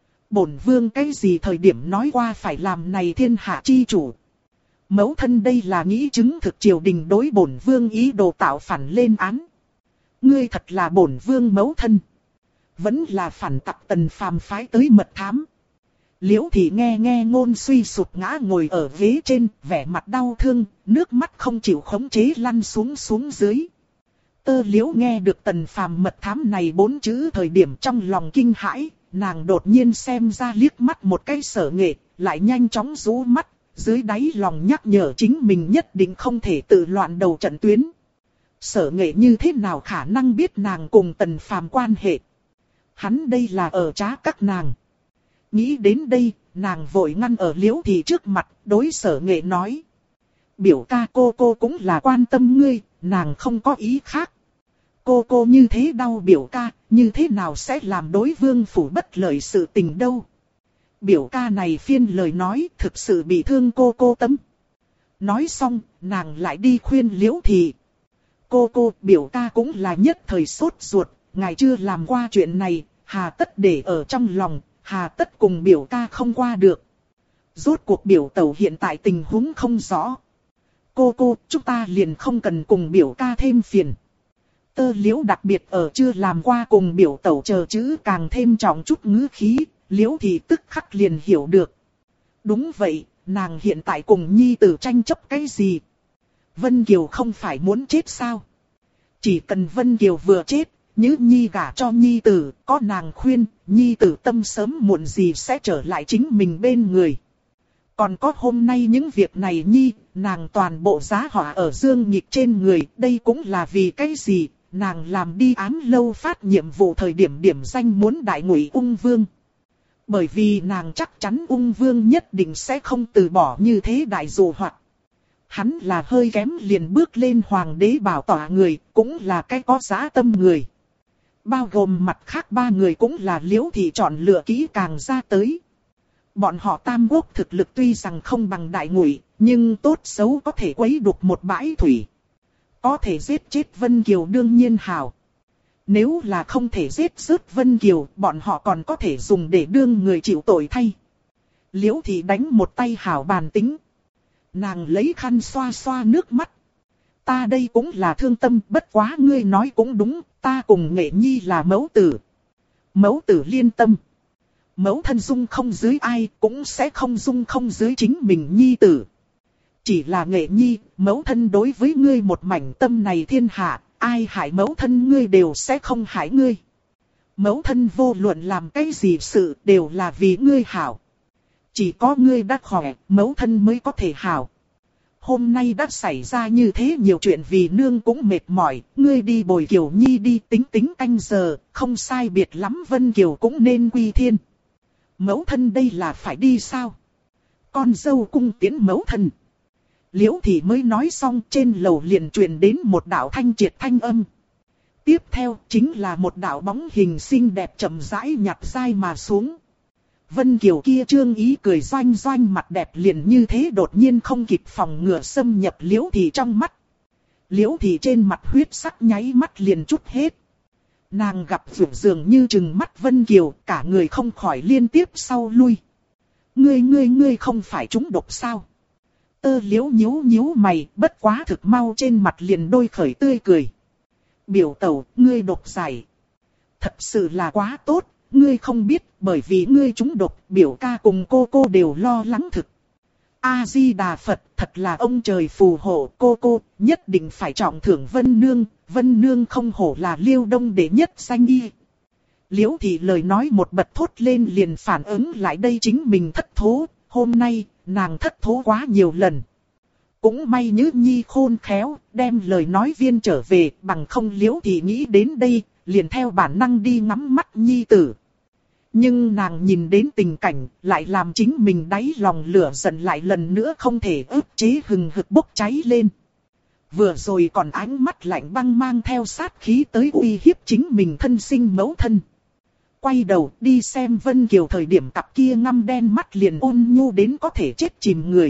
Bổn vương cái gì thời điểm nói qua phải làm này thiên hạ chi chủ? Mẫu thân đây là nghĩ chứng thực triều đình đối bổn vương ý đồ tạo phản lên án. Ngươi thật là bổn vương mẫu thân. Vẫn là phản tặc Tần Phàm phái tới mật thám. Liễu Thị nghe ngôn suy sụp ngã ngồi ở ghế trên, vẻ mặt đau thương, nước mắt không chịu khống chế lăn xuống dưới. Tơ Liễu nghe được Tần Phàm mật thám này 4 chữ thời điểm trong lòng kinh hãi, nàng đột nhiên xem ra liếc mắt một cái Sở Nghệ, lại nhanh chóng rũ mắt, dưới đáy lòng nhắc nhở chính mình nhất định không thể tự loạn đầu trận tuyến. Sở Nghệ như thế nào khả năng biết nàng cùng Tần Phàm quan hệ? Hắn đây là ở trá các nàng. Nghĩ đến đây, nàng vội ngăn ở Liễu Thị trước mặt, đối Sở Nghệ nói. Biểu ca cô cũng là quan tâm ngươi, nàng không có ý khác. Cô như thế đau biểu ca, như thế nào sẽ làm đối vương phủ bất lợi sự tình đâu. Biểu ca này phiên lời nói thực sự bị thương cô tâm. Nói xong, nàng lại đi khuyên Liễu Thị. Cô, biểu ca cũng là nhất thời sốt ruột, ngài chưa làm qua chuyện này, hà tất để ở trong lòng, hà tất cùng biểu ca không qua được. Rốt cuộc biểu tẩu hiện tại tình huống không rõ. Cô, chúng ta liền không cần cùng biểu ca thêm phiền. Tơ Liễu đặc biệt ở chưa làm qua cùng biểu tẩu chờ chữ càng thêm trọng chút ngữ khí, Liễu Thị tức khắc liền hiểu được. Đúng vậy, nàng hiện tại cùng nhi tử tranh chấp cái gì? Vân Kiều không phải muốn chết sao? Chỉ cần Vân Kiều vừa chết, Nhữ Nhi gả cho nhi tử, có nàng khuyên, nhi tử tâm sớm muộn gì sẽ trở lại chính mình bên người. Còn có hôm nay những việc này Nhi, nàng toàn bộ giá họa ở Dương Nhịch trên người, đây cũng là vì cái gì? Nàng làm đi ám lâu phát nhiệm vụ thời điểm điểm danh muốn đại ngụy ung vương. Bởi vì nàng chắc chắn ung vương nhất định sẽ không từ bỏ như thế đại dụ hoặc. Hắn là hơi kém liền bước lên hoàng đế bảo tọa người, cũng là cái có giá tâm người. Bao gồm mặt khác 3 người cũng là Liễu Thị chọn lựa kỹ càng ra tới. Bọn họ tam quốc thực lực tuy rằng không bằng đại ngụy, nhưng tốt xấu có thể quấy đục một bãi thủy. Có thể giết chết Vân Kiều đương nhiên hảo. Nếu là không thể giết rớt Vân Kiều, bọn họ còn có thể dùng để đương người chịu tội thay. Liễu Thị đánh một tay hảo bàn tính. Nàng lấy khăn xoa xoa nước mắt. Ta đây cũng là thương tâm, bất quá ngươi nói cũng đúng, ta cùng Nghệ Nhi là mẫu tử. Mẫu tử liên tâm. Mẫu thân dung không dưới ai, cũng sẽ không dung không dưới chính mình nhi tử. Chỉ là Nghệ Nhi, mẫu thân đối với ngươi một mảnh tâm này thiên hạ, ai hại mẫu thân ngươi đều sẽ không hại ngươi. Mẫu thân vô luận làm cái gì sự đều là vì ngươi hảo. Chỉ có ngươi đã khỏe, mẫu thân mới có thể hảo. Hôm nay đã xảy ra như thế nhiều chuyện vì nương cũng mệt mỏi, ngươi đi bồi Kiều Nhi đi tính canh giờ, không sai biệt lắm Vân Kiều cũng nên quy thiên. Mẫu thân đây là phải đi sao? Con dâu cung tiễn mẫu thân. Liễu Thị mới nói xong trên lầu liền truyền đến một đạo thanh triệt thanh âm. Tiếp theo chính là một đạo bóng hình xinh đẹp chậm rãi nhặt dai mà xuống. Vân Kiều kia trương ý cười doanh doanh mặt đẹp liền như thế đột nhiên không kịp phòng ngừa xâm nhập Liễu Thị trong mắt. Liễu Thị trên mặt huyết sắc nháy mắt liền trút hết. Nàng gặp dường như trừng mắt Vân Kiều, cả người không khỏi liên tiếp sau lui. Ngươi không phải trúng độc sao? Tơ Liễu nhíu mày, bất quá thực mau trên mặt liền đôi khởi tươi cười. Biểu tẩu, ngươi độc giải. Thật sự là quá tốt, ngươi không biết, bởi vì ngươi trúng độc, biểu ca cùng cô đều lo lắng thực. A-di-đà Phật, thật là ông trời phù hộ, cô nhất định phải trọng thưởng Vân Nương không hổ là Liêu Đông đệ nhất danh y. Liễu Thị lời nói một bật thốt lên liền phản ứng lại đây chính mình thất thố, hôm nay, nàng thất thố quá nhiều lần. Cũng may Nhữ Nhi khôn khéo, đem lời nói viên trở về, bằng không Liễu Thị nghĩ đến đây, liền theo bản năng đi ngắm mắt Nhi tử. Nhưng nàng nhìn đến tình cảnh, lại làm chính mình đáy lòng lửa giận lại lần nữa không thể ức chế hừng hực bốc cháy lên. Vừa rồi còn ánh mắt lạnh băng mang theo sát khí tới uy hiếp chính mình thân sinh mẫu thân. Quay đầu đi xem Vân Kiều thời điểm cặp kia ngăm đen mắt liền ôn nhu đến có thể chết chìm người.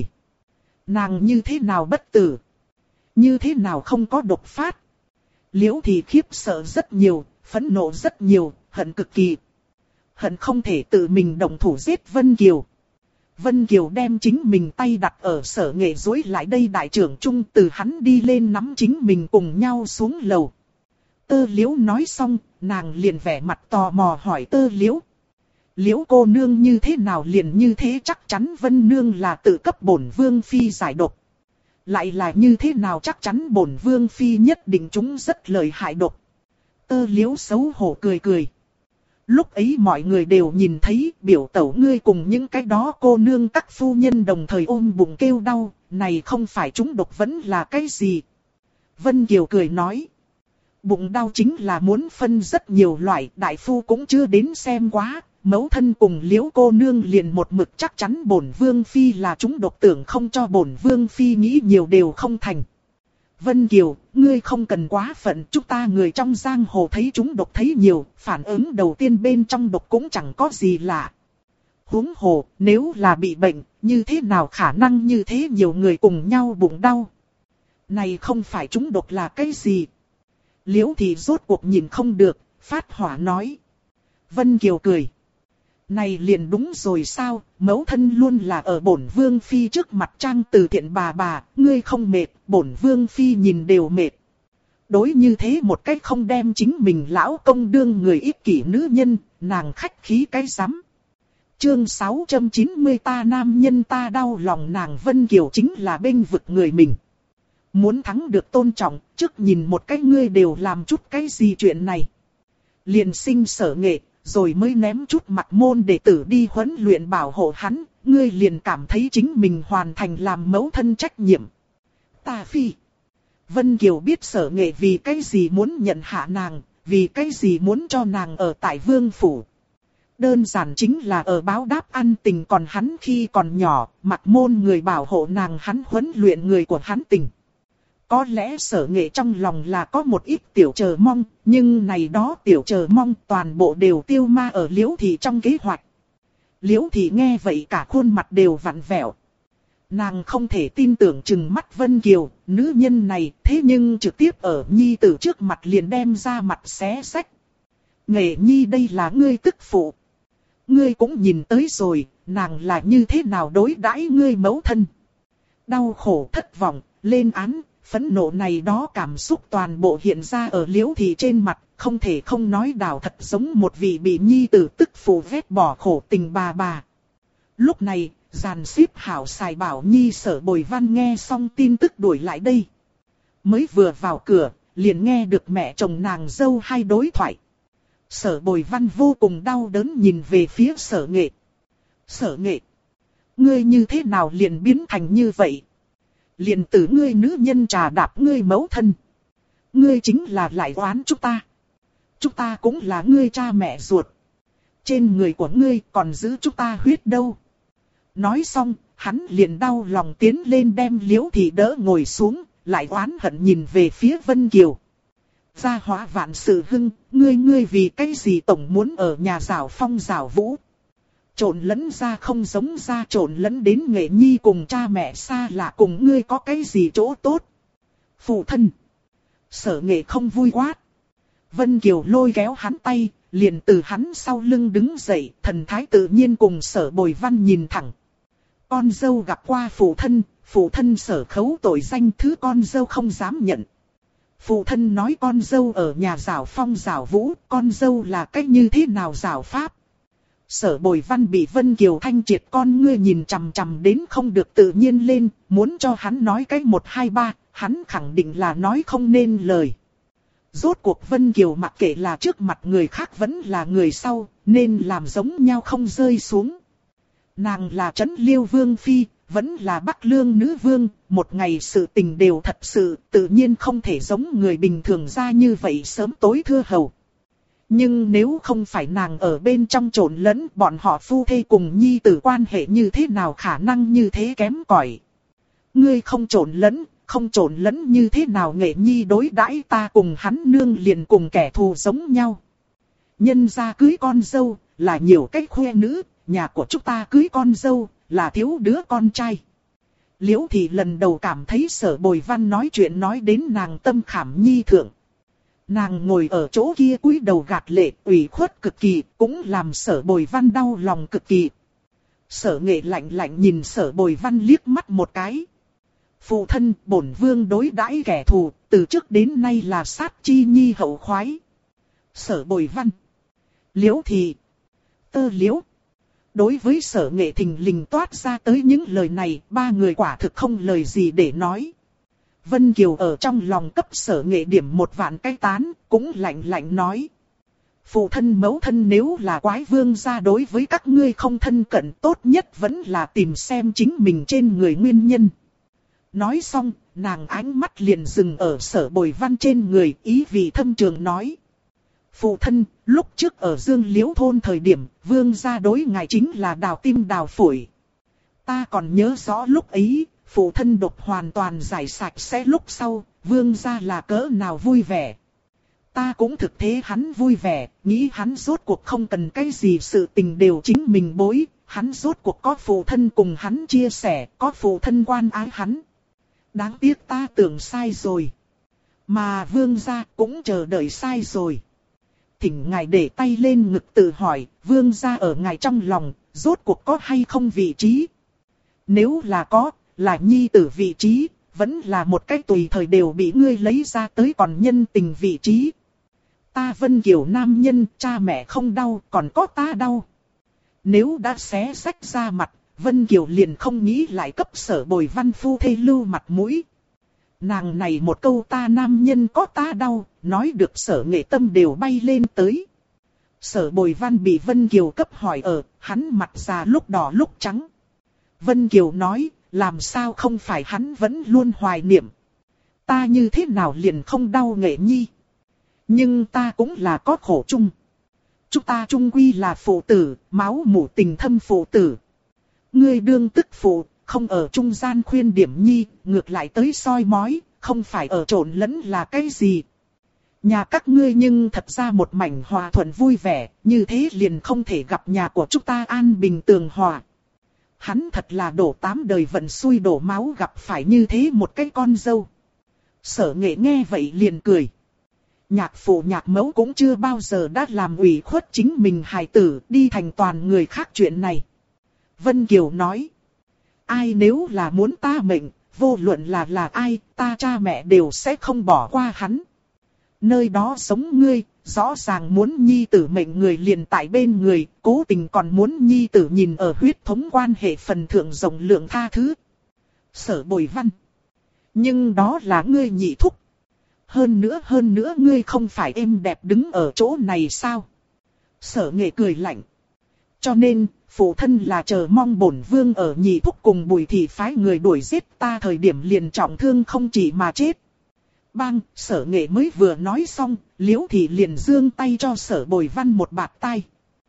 Nàng như thế nào bất tử? Như thế nào không có đột phát? Liễu Thị khiếp sợ rất nhiều, phẫn nộ rất nhiều, hận cực kỳ. Hận không thể tự mình động thủ giết Vân Kiều. Vân Kiều đem chính mình tay đặt ở Sở Nghệ duỗi lại đây đại trưởng trung, từ hắn đi lên nắm chính mình cùng nhau xuống lầu. Tơ Liễu nói xong, nàng liền vẻ mặt tò mò hỏi Tơ Liễu. Liễu cô nương như thế nào liền như thế chắc chắn Vân Nương là tự cấp bổn Vương Phi giải độc. Lại là như thế nào chắc chắn bổn Vương Phi nhất định chúng rất lợi hại độc. Tơ Liễu xấu hổ cười cười. Lúc ấy mọi người đều nhìn thấy biểu tẩu ngươi cùng những cái đó cô nương các phu nhân đồng thời ôm bụng kêu đau, này không phải chúng độc vẫn là cái gì. Vân Kiều cười nói. Bụng đau chính là muốn phân rất nhiều loại, đại phu cũng chưa đến xem quá, mẫu thân cùng Liễu cô nương liền một mực chắc chắn bổn Vương Phi là chúng độc, tưởng không cho bổn Vương Phi nghĩ nhiều đều không thành. Vân Kiều, ngươi không cần quá phận, chúng ta người trong giang hồ thấy chúng độc thấy nhiều, phản ứng đầu tiên bên trong độc cũng chẳng có gì lạ. Huống hồ, nếu là bị bệnh, như thế nào khả năng như thế nhiều người cùng nhau bụng đau? Này không phải chúng độc là cái gì? Liễu Thị rốt cuộc nhìn không được, phát hỏa nói. Vân Kiều cười. Này liền đúng rồi sao, mẫu thân luôn là ở bổn Vương Phi trước mặt trang từ thiện bà, ngươi không mệt, bổn Vương Phi nhìn đều mệt. Đối như thế một cách không đem chính mình lão công đương người ích kỷ nữ nhân, nàng khách khí cái rắm. Chương 690 ta nam nhân ta đau lòng, nàng Vân Kiều chính là bênh vực người mình. Muốn thắng được tôn trọng, trước nhìn một cách ngươi đều làm chút cái gì chuyện này. Liền sinh Sở Nghệ, rồi mới ném chút mặt môn đệ tử đi huấn luyện bảo hộ hắn, ngươi liền cảm thấy chính mình hoàn thành làm mẫu thân trách nhiệm. Ta phi. Vân Kiều biết Sở Nghệ vì cái gì muốn nhận hạ nàng, vì cái gì muốn cho nàng ở tại vương phủ. Đơn giản chính là ở báo đáp ăn tình, còn hắn khi còn nhỏ, mặt môn người bảo hộ nàng, hắn huấn luyện người của hắn tình. Có lẽ Sở Nghệ trong lòng là có một ít tiểu chờ mong, nhưng này đó tiểu chờ mong toàn bộ đều tiêu ma ở Liễu Thị trong kế hoạch. Liễu Thị nghe vậy cả khuôn mặt đều vặn vẹo. Nàng không thể tin tưởng chừng mắt Vân Kiều, nữ nhân này thế nhưng trực tiếp ở Nhi tử trước mặt liền đem ra mặt xé xách. Nghệ Nhi đây là ngươi tức phụ. Ngươi cũng nhìn tới rồi, nàng là như thế nào đối đãi ngươi mẫu thân. Đau khổ thất vọng, lên án. Phẫn nộ này đó cảm xúc toàn bộ hiện ra ở Liễu Thị trên mặt, không thể không nói đảo thật giống một vị bị nhi tử tức phụ vét bỏ khổ tình bà. Lúc này, dàn xếp hảo xài bảo nhi Sở Bồi Văn nghe xong tin tức đuổi lại đây. Mới vừa vào cửa, liền nghe được mẹ chồng nàng dâu hai đối thoại. Sở Bồi Văn vô cùng đau đớn nhìn về phía Sở Nghệ. Sở Nghệ, ngươi như thế nào liền biến thành như vậy? Liền từ ngươi nữ nhân trà đạp ngươi mẫu thân. Ngươi chính là lại oán chúng ta. Chúng ta cũng là ngươi cha mẹ ruột. Trên người của ngươi còn giữ chúng ta huyết đâu. Nói xong, hắn liền đau lòng tiến lên đem Liễu Thị đỡ ngồi xuống, lại oán hận nhìn về phía Vân Kiều. Gia Hóa vạn sự hưng, ngươi vì cái gì tổng muốn ở nhà giảo phong giảo vũ. Trộn lẫn ra không giống ra, trộn lẫn đến Nghệ Nhi cùng cha mẹ xa lạ cùng ngươi có cái gì chỗ tốt. Phụ thân. Sở Nghệ không vui quát. Vân Kiều lôi kéo hắn tay, liền từ hắn sau lưng đứng dậy, thần thái tự nhiên cùng Sở Bồi Văn nhìn thẳng. Con dâu gặp qua phụ thân Sở khấu tội danh thứ con dâu không dám nhận. Phụ thân nói con dâu ở nhà giảo phong giảo vũ, con dâu là cách như thế nào giảo pháp. Sở Bồi Văn bị Vân Kiều thanh triệt con ngươi nhìn chằm chằm đến không được tự nhiên lên, muốn cho hắn nói cái 1 2 3, hắn khẳng định là nói không nên lời. Rốt cuộc Vân Kiều mặc kệ là trước mặt người khác vẫn là người sau, nên làm giống nhau không rơi xuống. Nàng là Trấn Liêu Vương Phi, vẫn là Bắc Lương Nữ Vương, một ngày sự tình đều thật sự, tự nhiên không thể giống người bình thường ra như vậy sớm tối thưa hầu. Nhưng nếu không phải nàng ở bên trong trộn lẫn, bọn họ phu thê cùng nhi tử quan hệ như thế nào khả năng như thế kém cỏi. Ngươi không trộn lẫn như thế nào Nghệ Nhi đối đãi ta cùng hắn nương liền cùng kẻ thù giống nhau. Nhân gia cưới con dâu, là nhiều cách khoe nữ, nhà của chúng ta cưới con dâu, là thiếu đứa con trai. Liễu Thị lần đầu cảm thấy Sở Bồi Văn nói chuyện nói đến nàng tâm khảm nhi thượng. Nàng ngồi ở chỗ kia cúi đầu gạt lệ, ủy khuất cực kỳ, cũng làm Sở Bồi Văn đau lòng cực kỳ. Sở Nghệ lạnh lạnh nhìn Sở Bồi Văn liếc mắt một cái. Phụ thân, bổn vương đối đãi kẻ thù, từ trước đến nay là sát chi nhi hậu khoái. Sở Bồi Văn, Liễu Thị, Tơ Liễu. Đối với Sở Nghệ thình lình toát ra tới những lời này, ba người quả thực không lời gì để nói. Vân Kiều ở trong lòng cấp Sở Nghệ điểm 1 vạn cái tán, cũng lạnh lạnh nói. Phụ thân mẫu thân nếu là quái vương gia đối với các ngươi không thân cận, tốt nhất vẫn là tìm xem chính mình trên người nguyên nhân. Nói xong, nàng ánh mắt liền dừng ở Sở Bồi Văn trên người, ý vị thâm trường nói. Phụ thân, lúc trước ở Dương Liễu thôn thời điểm, vương gia đối ngài chính là đào tim đào phổi. Ta còn nhớ rõ lúc ấy, phụ thân độc hoàn toàn giải sạch sẽ lúc sau, vương gia là cỡ nào vui vẻ. Ta cũng thực thế hắn vui vẻ, nghĩ hắn rốt cuộc không cần cái gì sự tình đều chính mình bối, hắn rốt cuộc có phụ thân cùng hắn chia sẻ, có phụ thân quan ái hắn. Đáng tiếc ta tưởng sai rồi. Mà vương gia cũng chờ đợi sai rồi. Thỉnh ngài để tay lên ngực tự hỏi, vương gia ở ngài trong lòng, rốt cuộc có hay không vị trí? Nếu là có, là nhi tử vị trí, vẫn là một cách tùy thời đều bị ngươi lấy ra tới còn nhân tình vị trí. Ta Vân Kiều nam nhân, cha mẹ không đau, còn có ta đau. Nếu đã xé rách ra mặt, Vân Kiều liền không nghĩ lại cấp Sở Bồi Văn phu thê lưu mặt mũi. Nàng này một câu ta nam nhân có ta đau, nói được Sở Nghệ tâm đều bay lên tới. Sở Bồi Văn bị Vân Kiều cấp hỏi ở, hắn mặt già lúc đỏ lúc trắng. Vân Kiều nói, làm sao không phải hắn vẫn luôn hoài niệm. Ta như thế nào liền không đau Nghệ Nhi. Nhưng ta cũng là có khổ chung. Chúng ta chung quy là phụ tử, máu mủ tình thâm phụ tử. Ngươi đương tức phụ, không ở trung gian khuyên điểm Nhi, ngược lại tới soi mói, không phải ở trộn lẫn là cái gì. Nhà các ngươi nhưng thật ra một mảnh hòa thuận vui vẻ, như thế liền không thể gặp nhà của chúng ta an bình tường hòa. Hắn thật là đổ 8 đời vận xui đổ máu gặp phải như thế một cái con dâu. Sở Nghệ nghe vậy liền cười. Nhạc phụ nhạc mẫu cũng chưa bao giờ đã làm ủy khuất chính mình hài tử đi thành toàn người khác chuyện này. Vân Kiều nói. Ai nếu là muốn ta mệnh, vô luận là ai, ta cha mẹ đều sẽ không bỏ qua hắn. Nơi đó sống ngươi, rõ ràng muốn nhi tử mệnh người liền tại bên người, cố tình còn muốn nhi tử nhìn ở huyết thống quan hệ phần thượng rộng lượng tha thứ. Sở Bồi Văn. Nhưng đó là ngươi nhị thúc. Hơn nữa ngươi không phải êm đẹp đứng ở chỗ này sao? Sở Nghệ cười lạnh. Cho nên, phụ thân là chờ mong bổn vương ở nhị thúc cùng Bùi thị phái người đuổi giết ta thời điểm liền trọng thương không chỉ mà chết. Bang, Sở Nghệ mới vừa nói xong, Liễu Thị liền giương tay cho Sở Bồi Văn một bạt tai.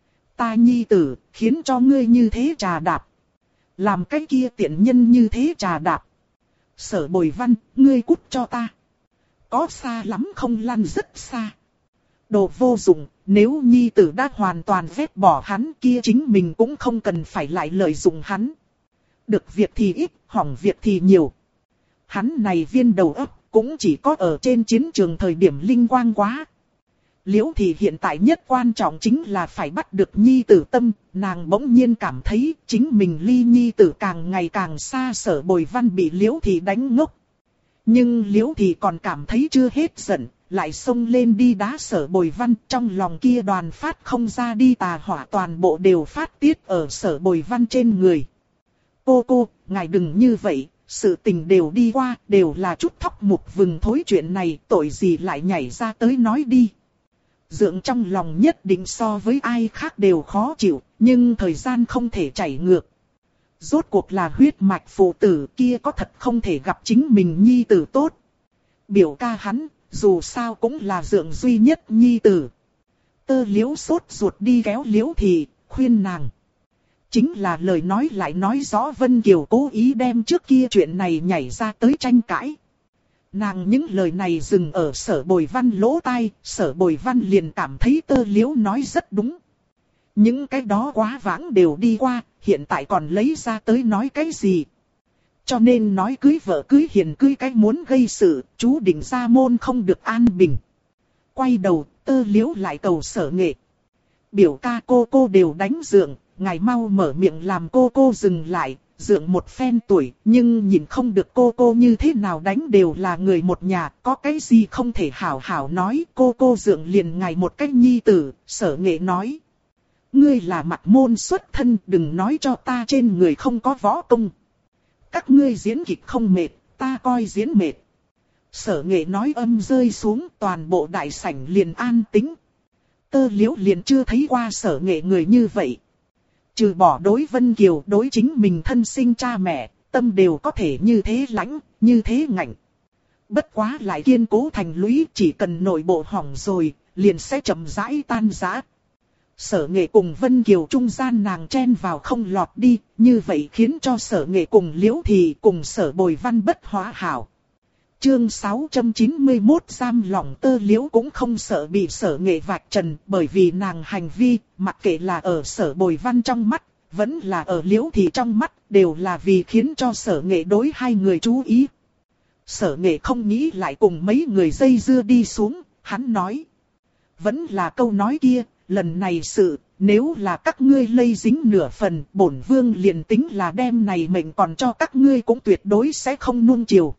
Ta nhi tử, khiến cho ngươi như thế trà đạp. Làm cái kia tiện nhân như thế trà đạp. Sở Bồi Văn, ngươi cút cho ta. Có xa lắm không lăn rất xa. Đồ vô dụng, nếu nhi tử đã hoàn toàn vét bỏ hắn kia chính mình cũng không cần phải lại lợi dụng hắn. Được việc thì ít, hỏng việc thì nhiều. Hắn này viên đầu óc cũng chỉ có ở trên chiến trường thời điểm linh quang quá. Liễu Thị hiện tại nhất quan trọng chính là phải bắt được nhi tử tâm, nàng bỗng nhiên cảm thấy chính mình ly nhi tử càng ngày càng xa. Sở Bồi Văn bị Liễu Thị đánh ngốc. Nhưng Liễu Thị còn cảm thấy chưa hết giận, lại xông lên đi đá Sở Bồi Văn, trong lòng kia đoàn phát không ra đi tà hỏa toàn bộ đều phát tiết ở Sở Bồi Văn trên người. Cô, ngài đừng như vậy, sự tình đều đi qua, đều là chút thóc mục vừng thối chuyện này, tội gì lại nhảy ra tới nói đi. Dượng trong lòng nhất định so với ai khác đều khó chịu, nhưng thời gian không thể chảy ngược. Rốt cuộc là huyết mạch phụ tử kia có thật không thể gặp chính mình nhi tử tốt. Biểu ca hắn, dù sao cũng là dượng duy nhất nhi tử. Tơ Liễu sốt ruột đi kéo Liễu Thị, khuyên nàng. Chính là lời nói lại nói rõ Vân Kiều cố ý đem trước kia chuyện này nhảy ra tới tranh cãi. Nàng những lời này dừng ở Sở Bồi Văn lỗ tai, Sở Bồi Văn liền cảm thấy Tơ Liễu nói rất đúng. Những cái đó quá vãng đều đi qua, hiện tại còn lấy ra tới nói cái gì. Cho nên nói cưới vợ cưới hiền cưới cái muốn gây sự, chú định ra môn không được an bình. Quay đầu, Tơ Liễu lại cầu Sở Nghệ. Biểu ca cô đều đánh dượng, ngài mau mở miệng làm cô dừng lại. Dượng một phen tuổi, nhưng nhìn không được cô như thế nào đánh đều là người một nhà, có cái gì không thể hảo hảo nói. Cô dượng liền ngài một cách nhi tử, Sở Nghệ nói. Ngươi là mặt môn xuất thân, đừng nói cho ta trên người không có võ công. Các ngươi diễn kịch không mệt, ta coi diễn mệt. Sở Nghệ nói âm rơi xuống, toàn bộ đại sảnh liền an tĩnh. Tơ Liễu liền chưa thấy qua Sở Nghệ người như vậy. Trừ bỏ đối Vân Kiều, đối chính mình thân sinh cha mẹ, tâm đều có thể như thế lãnh, như thế ngạnh. Bất quá lại kiên cố thành lũy, chỉ cần nội bộ hỏng rồi, liền sẽ chậm rãi tan rã. Sở Nghệ cùng Vân Kiều trung gian nàng chen vào không lọt đi, như vậy khiến cho Sở Nghệ cùng Liễu Thị cùng Sở Bồi Văn bất hóa hảo. Chương 691 giam lỏng Tơ Liễu cũng không sợ bị Sở Nghệ vạch trần, bởi vì nàng hành vi, mặc kệ là ở Sở Bồi Văn trong mắt, vẫn là ở Liễu Thị trong mắt, đều là vì khiến cho Sở Nghệ đối hai người chú ý. Sở Nghệ không nghĩ lại cùng mấy người dây dưa đi xuống, hắn nói. Vẫn là câu nói kia, lần này sự, nếu là các ngươi lây dính nửa phần, bổn vương liền tính là đem này mệnh còn cho các ngươi cũng tuyệt đối sẽ không nuông chiều.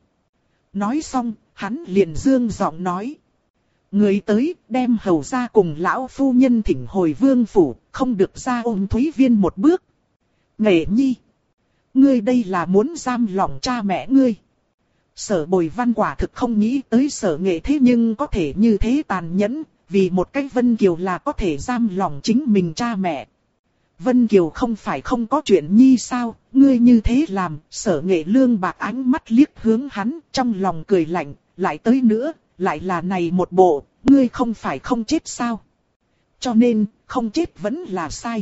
Nói xong, hắn liền dương giọng nói. Người tới, đem hầu ra cùng lão phu nhân thỉnh hồi vương phủ, không được ra ôm Thúy Viên một bước. Nghệ nhi, ngươi đây là muốn giam lỏng cha mẹ ngươi. Sở Bồi Văn quả thực không nghĩ tới Sở Nghệ thế nhưng có thể như thế tàn nhẫn, vì một cách Vân Kiều là có thể giam lỏng chính mình cha mẹ. Vân Kiều không phải không có chuyện nhi sao, ngươi như thế làm. Sở Nghệ lương bạc ánh mắt liếc hướng hắn, trong lòng cười lạnh, lại tới nữa, lại là này một bộ, ngươi không phải không chết sao. Cho nên, không chết vẫn là sai.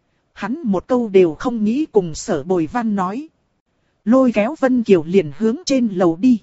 Hắn một câu đều không nghĩ cùng Sở Bồi Văn nói. Lôi kéo Vân Kiều liền hướng trên lầu đi.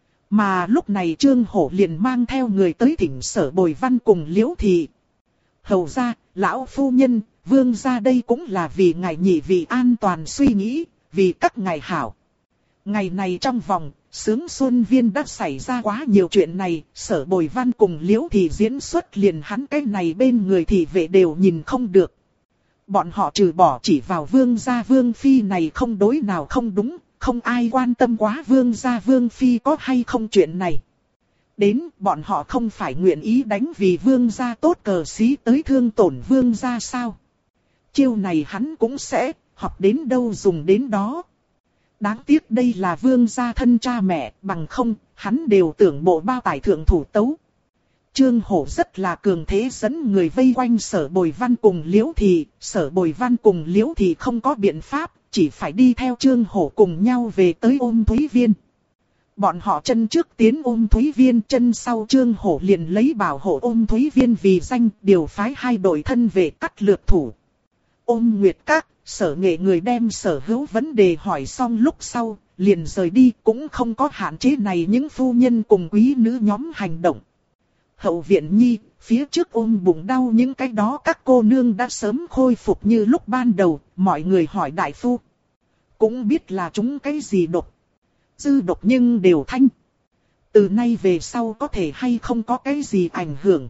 Mà lúc này Trương Hổ liền mang theo người tới thỉnh Sở Bồi Văn cùng Liễu Thị. Hầu ra, lão phu nhân, vương gia đây cũng là vì ngài nhị vị an toàn suy nghĩ, vì các ngài hảo. Ngày này trong vòng, Sướng Xuân Viên đã xảy ra quá nhiều chuyện này, Sở Bồi Văn cùng Liễu Thị diễn xuất liền hắn cái này bên người thị vệ đều nhìn không được. Bọn họ trừ bỏ chỉ vào vương gia vương phi này không đối nào không đúng, không ai quan tâm quá vương gia vương phi có hay không chuyện này. Đến bọn họ không phải nguyện ý đánh vì vương gia tốt cờ xí tới thương tổn vương gia sao. Chiêu này hắn cũng sẽ, học đến đâu dùng đến đó. Đáng tiếc đây là vương gia thân cha mẹ, bằng không, hắn đều tưởng bộ bao tải thượng thủ tấu. Trương Hổ rất là cường thế dẫn người vây quanh Sở Bồi Văn cùng Liễu Thị, Sở Bồi Văn cùng Liễu Thị không có biện pháp, chỉ phải đi theo Trương Hổ cùng nhau về tới ôm Thúy Viên. Bọn họ chân trước tiến ôm Thúy Viên, chân sau Trương Hổ liền lấy bảo hộ ôm Thúy Viên vì danh, điều phái hai đội thân về cắt lượt thủ. Ôm Nguyệt Các, Sở Nghệ người đem sở hữu vấn đề hỏi xong lúc sau, liền rời đi, cũng không có hạn chế này những phu nhân cùng quý nữ nhóm hành động. Hậu viện nhi, phía trước ôm bụng đau những cái đó các cô nương đã sớm khôi phục như lúc ban đầu, mọi người hỏi đại phu. Cũng biết là chúng cái gì độc. Dư độc nhưng đều thanh. Từ nay về sau có thể hay không có cái gì ảnh hưởng.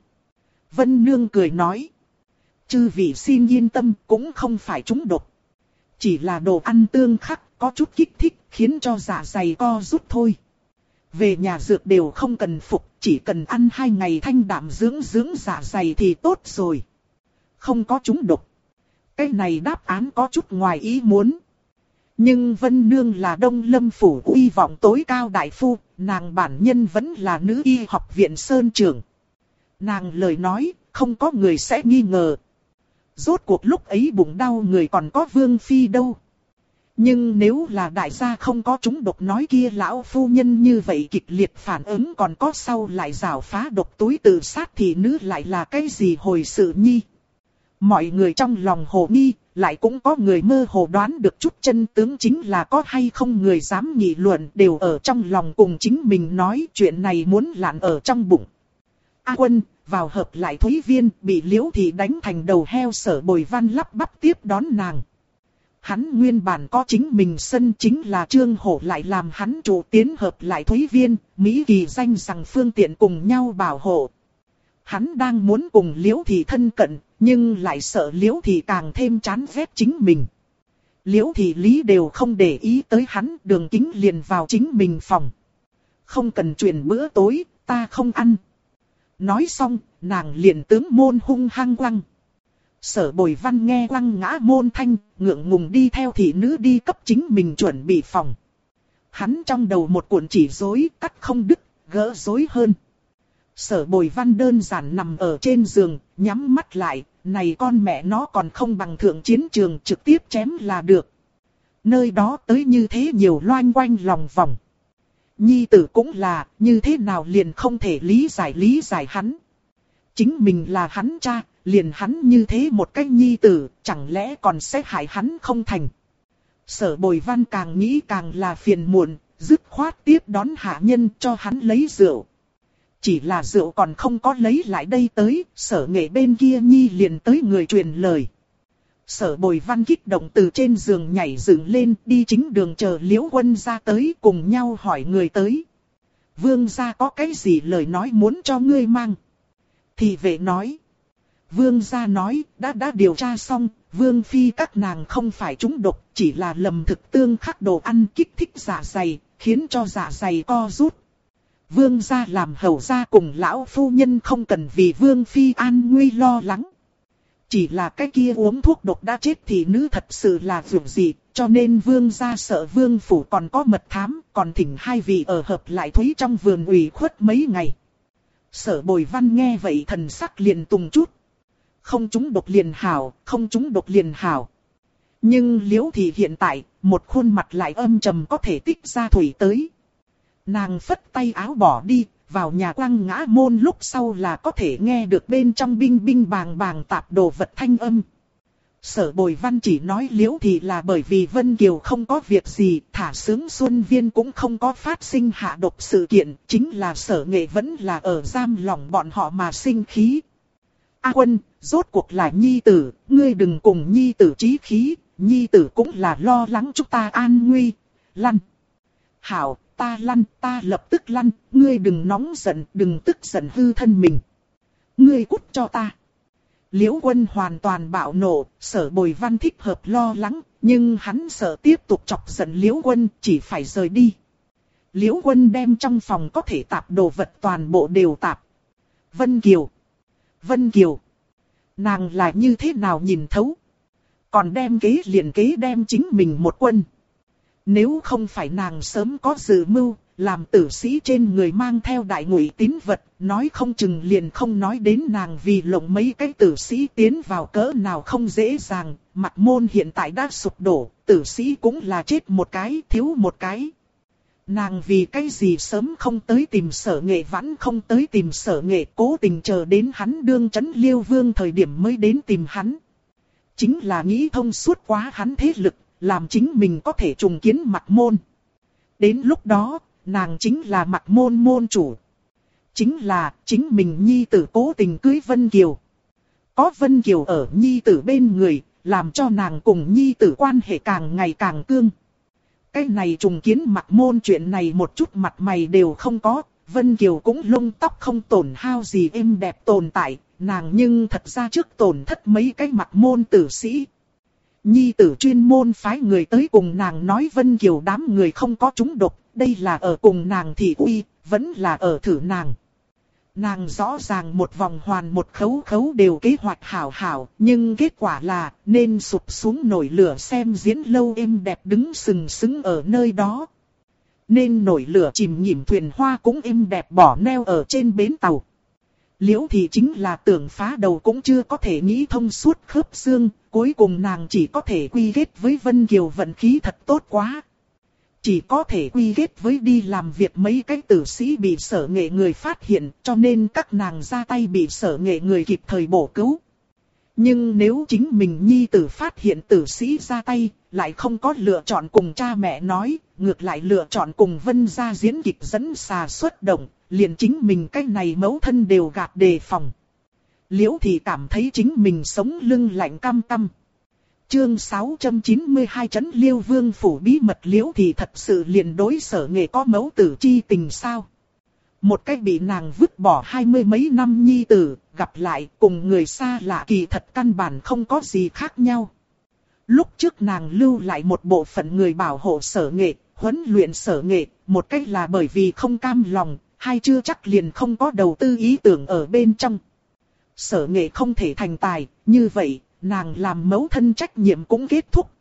Vân Nương cười nói. Chư vị xin yên tâm, cũng không phải chúng độc. Chỉ là đồ ăn tương khắc, có chút kích thích, khiến cho dạ dày co rút thôi. Về nhà dược đều không cần phục, chỉ cần ăn 2 ngày thanh đạm dưỡng dưỡng dạ dày thì tốt rồi. Không có trúng độc. Cái này đáp án có chút ngoài ý muốn. Nhưng Vân Nương là Đông Lâm Phủ uy vọng tối cao đại phu, nàng bản nhân vẫn là nữ y học viện Sơn trưởng. Nàng lời nói, không có người sẽ nghi ngờ. Rốt cuộc lúc ấy bụng đau người còn có Vương Phi đâu. Nhưng nếu là đại gia không có trúng độc nói kia lão phu nhân như vậy kịch liệt phản ứng còn có sau lại rào phá độc túi tự sát thì nữ lại là cái gì hồi sự nhi. Mọi người trong lòng hồ nghi, lại cũng có người mơ hồ đoán được chút chân tướng chính là có hay không người dám nghị luận đều ở trong lòng cùng chính mình nói chuyện này muốn lạn ở trong bụng. A Quân, vào hợp lại Thúy Viên bị Liễu Thị đánh thành đầu heo Sở Bồi Văn lắp bắp tiếp đón nàng. Hắn nguyên bản có chính mình sân chính là Trương Hổ lại làm hắn chủ tiến hợp lại Thúy Viên, Mỹ Kỳ danh rằng phương tiện cùng nhau bảo hộ. Hắn đang muốn cùng Liễu Thị thân cận, nhưng lại sợ Liễu Thị càng thêm chán ghét chính mình. Liễu Thị lý đều không để ý tới hắn, Đường Kính liền vào chính mình phòng. Không cần truyền bữa tối, ta không ăn. Nói xong, nàng liền tướng môn hung hăng quăng. Sở Bồi Văn nghe quăng ngã môn thanh, ngượng ngùng đi theo thị nữ đi cấp chính mình chuẩn bị phòng. Hắn trong đầu một cuộn chỉ rối, cắt không đứt, gỡ rối hơn. Sở Bồi Văn đơn giản nằm ở trên giường, nhắm mắt lại, này con mẹ nó còn không bằng thượng chiến trường trực tiếp chém là được. Nơi đó tới như thế nhiều loanh quanh lòng vòng. Nhi tử cũng là, như thế nào liền không thể lý giải hắn. Chính mình là hắn cha, liền hắn như thế một cách nhi tử, chẳng lẽ còn sẽ hại hắn không thành. Sở Bồi Văn càng nghĩ càng là phiền muộn, dứt khoát tiếp đón hạ nhân cho hắn lấy rượu. Chỉ là rượu còn không có lấy lại đây tới, Sở Nghệ bên kia nhi liền tới người truyền lời. Sở Bồi Văn kích động từ trên giường nhảy dựng lên, đi chính đường chờ Liễu Quân ra tới cùng nhau hỏi người tới. Vương gia có cái gì lời nói muốn cho ngươi mang? Thì vệ nói. Vương gia nói, đã điều tra xong, Vương Phi các nàng không phải trúng độc, chỉ là lầm thực tương khắc đồ ăn kích thích dạ dày, khiến cho dạ dày co rút. Vương gia làm hầu gia cùng lão phu nhân không cần vì Vương Phi an nguy lo lắng. Chỉ là cái kia uống thuốc độc đã chết thì nữ thật sự là vượt gì, cho nên Vương gia sợ Vương Phủ còn có mật thám, còn thỉnh hai vị ở hợp lại Thúy trong vườn ủy khuất mấy ngày. Sở Bồi Văn nghe vậy thần sắc liền tùng chút. Không trúng độc liền hảo, không trúng độc liền hảo. Nhưng Liễu Thị hiện tại, một khuôn mặt lại âm trầm có thể tích ra thủy tới. Nàng phất tay áo bỏ đi, vào nhà quăng ngã môn lúc sau là có thể nghe được bên trong binh binh bàng bàng tạp đồ vật thanh âm. Sở Bồi Văn chỉ nói Liễu Thị là bởi vì Vân Kiều không có việc gì, thả Sướng Xuân Viên cũng không có phát sinh hạ độc sự kiện, chính là Sở Nghệ vẫn là ở giam lòng bọn họ mà sinh khí. A Quân, rốt cuộc là nhi tử, ngươi đừng cùng nhi tử chí khí, nhi tử cũng là lo lắng chúng ta an nguy. Lăn. Hảo, ta lăn, ta lập tức lăn, ngươi đừng nóng giận, đừng tức giận hư thân mình. Ngươi cút cho ta. Liễu Quân hoàn toàn bạo nộ, Sở Bồi Văn thích hợp lo lắng, nhưng hắn sợ tiếp tục chọc giận Liễu Quân, chỉ phải rời đi. Liễu Quân đem trong phòng có thể tạp đồ vật toàn bộ đều tạp. Vân Kiều. Vân Kiều. Nàng là như thế nào nhìn thấu. Còn đem kế liền kế đem chính mình một quân. Nếu không phải nàng sớm có dự mưu, làm tử sĩ trên người mang theo đại ngụy tín vật, nói không chừng liền không nói đến nàng vì lộng mấy cái tử sĩ tiến vào cỡ nào không dễ dàng, mặt môn hiện tại đã sụp đổ, tử sĩ cũng là chết một cái, thiếu một cái. Nàng vì cái gì sớm không tới tìm Sở Nghệ vãn không tới tìm Sở Nghệ cố tình chờ đến hắn đương trấn Liêu Vương thời điểm mới đến tìm hắn. Chính là nghĩ thông suốt quá hắn thế lực, làm chính mình có thể trùng kiến mặt môn. Đến lúc đó, nàng chính là mặt môn môn chủ. Chính là chính mình nhi tử cố tình cưới Vân Kiều. Có Vân Kiều ở nhi tử bên người, làm cho nàng cùng nhi tử quan hệ càng ngày càng cương. Cái này trùng kiến mặt môn chuyện này một chút mặt mày đều không có, Vân Kiều cũng lông tóc không tổn hao gì êm đẹp tồn tại, nàng nhưng thật ra trước tổn thất mấy cái mặt môn tử sĩ. Nhi tử chuyên môn phái người tới cùng nàng nói Vân Kiều đám người không có trúng độc, đây là ở cùng nàng thị uy, vẫn là ở thử nàng. Nàng rõ ràng một vòng hoàn một khấu khấu đều kế hoạch hảo hảo, nhưng kết quả là nên sụp xuống nổi lửa xem diễn lâu êm đẹp đứng sừng sững ở nơi đó. Nên nổi lửa chìm nhìm thuyền hoa cũng êm đẹp bỏ neo ở trên bến tàu. Liễu Thị chính là tưởng phá đầu cũng chưa có thể nghĩ thông suốt khớp xương, cuối cùng nàng chỉ có thể quy kết với Vân Kiều vận khí thật tốt quá. Chỉ có thể quy kết với đi làm việc mấy cái tử sĩ bị Sở Nghệ người phát hiện, cho nên các nàng ra tay bị Sở Nghệ người kịp thời bổ cứu. Nhưng nếu chính mình nhi tử phát hiện tử sĩ ra tay, lại không có lựa chọn cùng cha mẹ nói, ngược lại lựa chọn cùng Vân gia diễn kịch dẫn xà xuất động, liền chính mình cái này mẫu thân đều gạt đề phòng. Liễu Thị cảm thấy chính mình sống lưng lạnh căm căm. Chương 692 Trấn Liêu Vương phủ bí mật. Liễu Thị thật sự liền đối Sở Nghệ có mẫu tử chi tình sao? Một cái bị nàng vứt bỏ 20 mấy năm nhi tử, gặp lại cùng người xa lạ kỳ thật căn bản không có gì khác nhau. Lúc trước nàng lưu lại một bộ phận người bảo hộ Sở Nghệ, huấn luyện Sở Nghệ, một cách là bởi vì không cam lòng, hai chưa chắc liền không có đầu tư ý tưởng ở bên trong. Sở Nghệ không thể thành tài, như vậy, nàng làm mẫu thân trách nhiệm cũng kết thúc.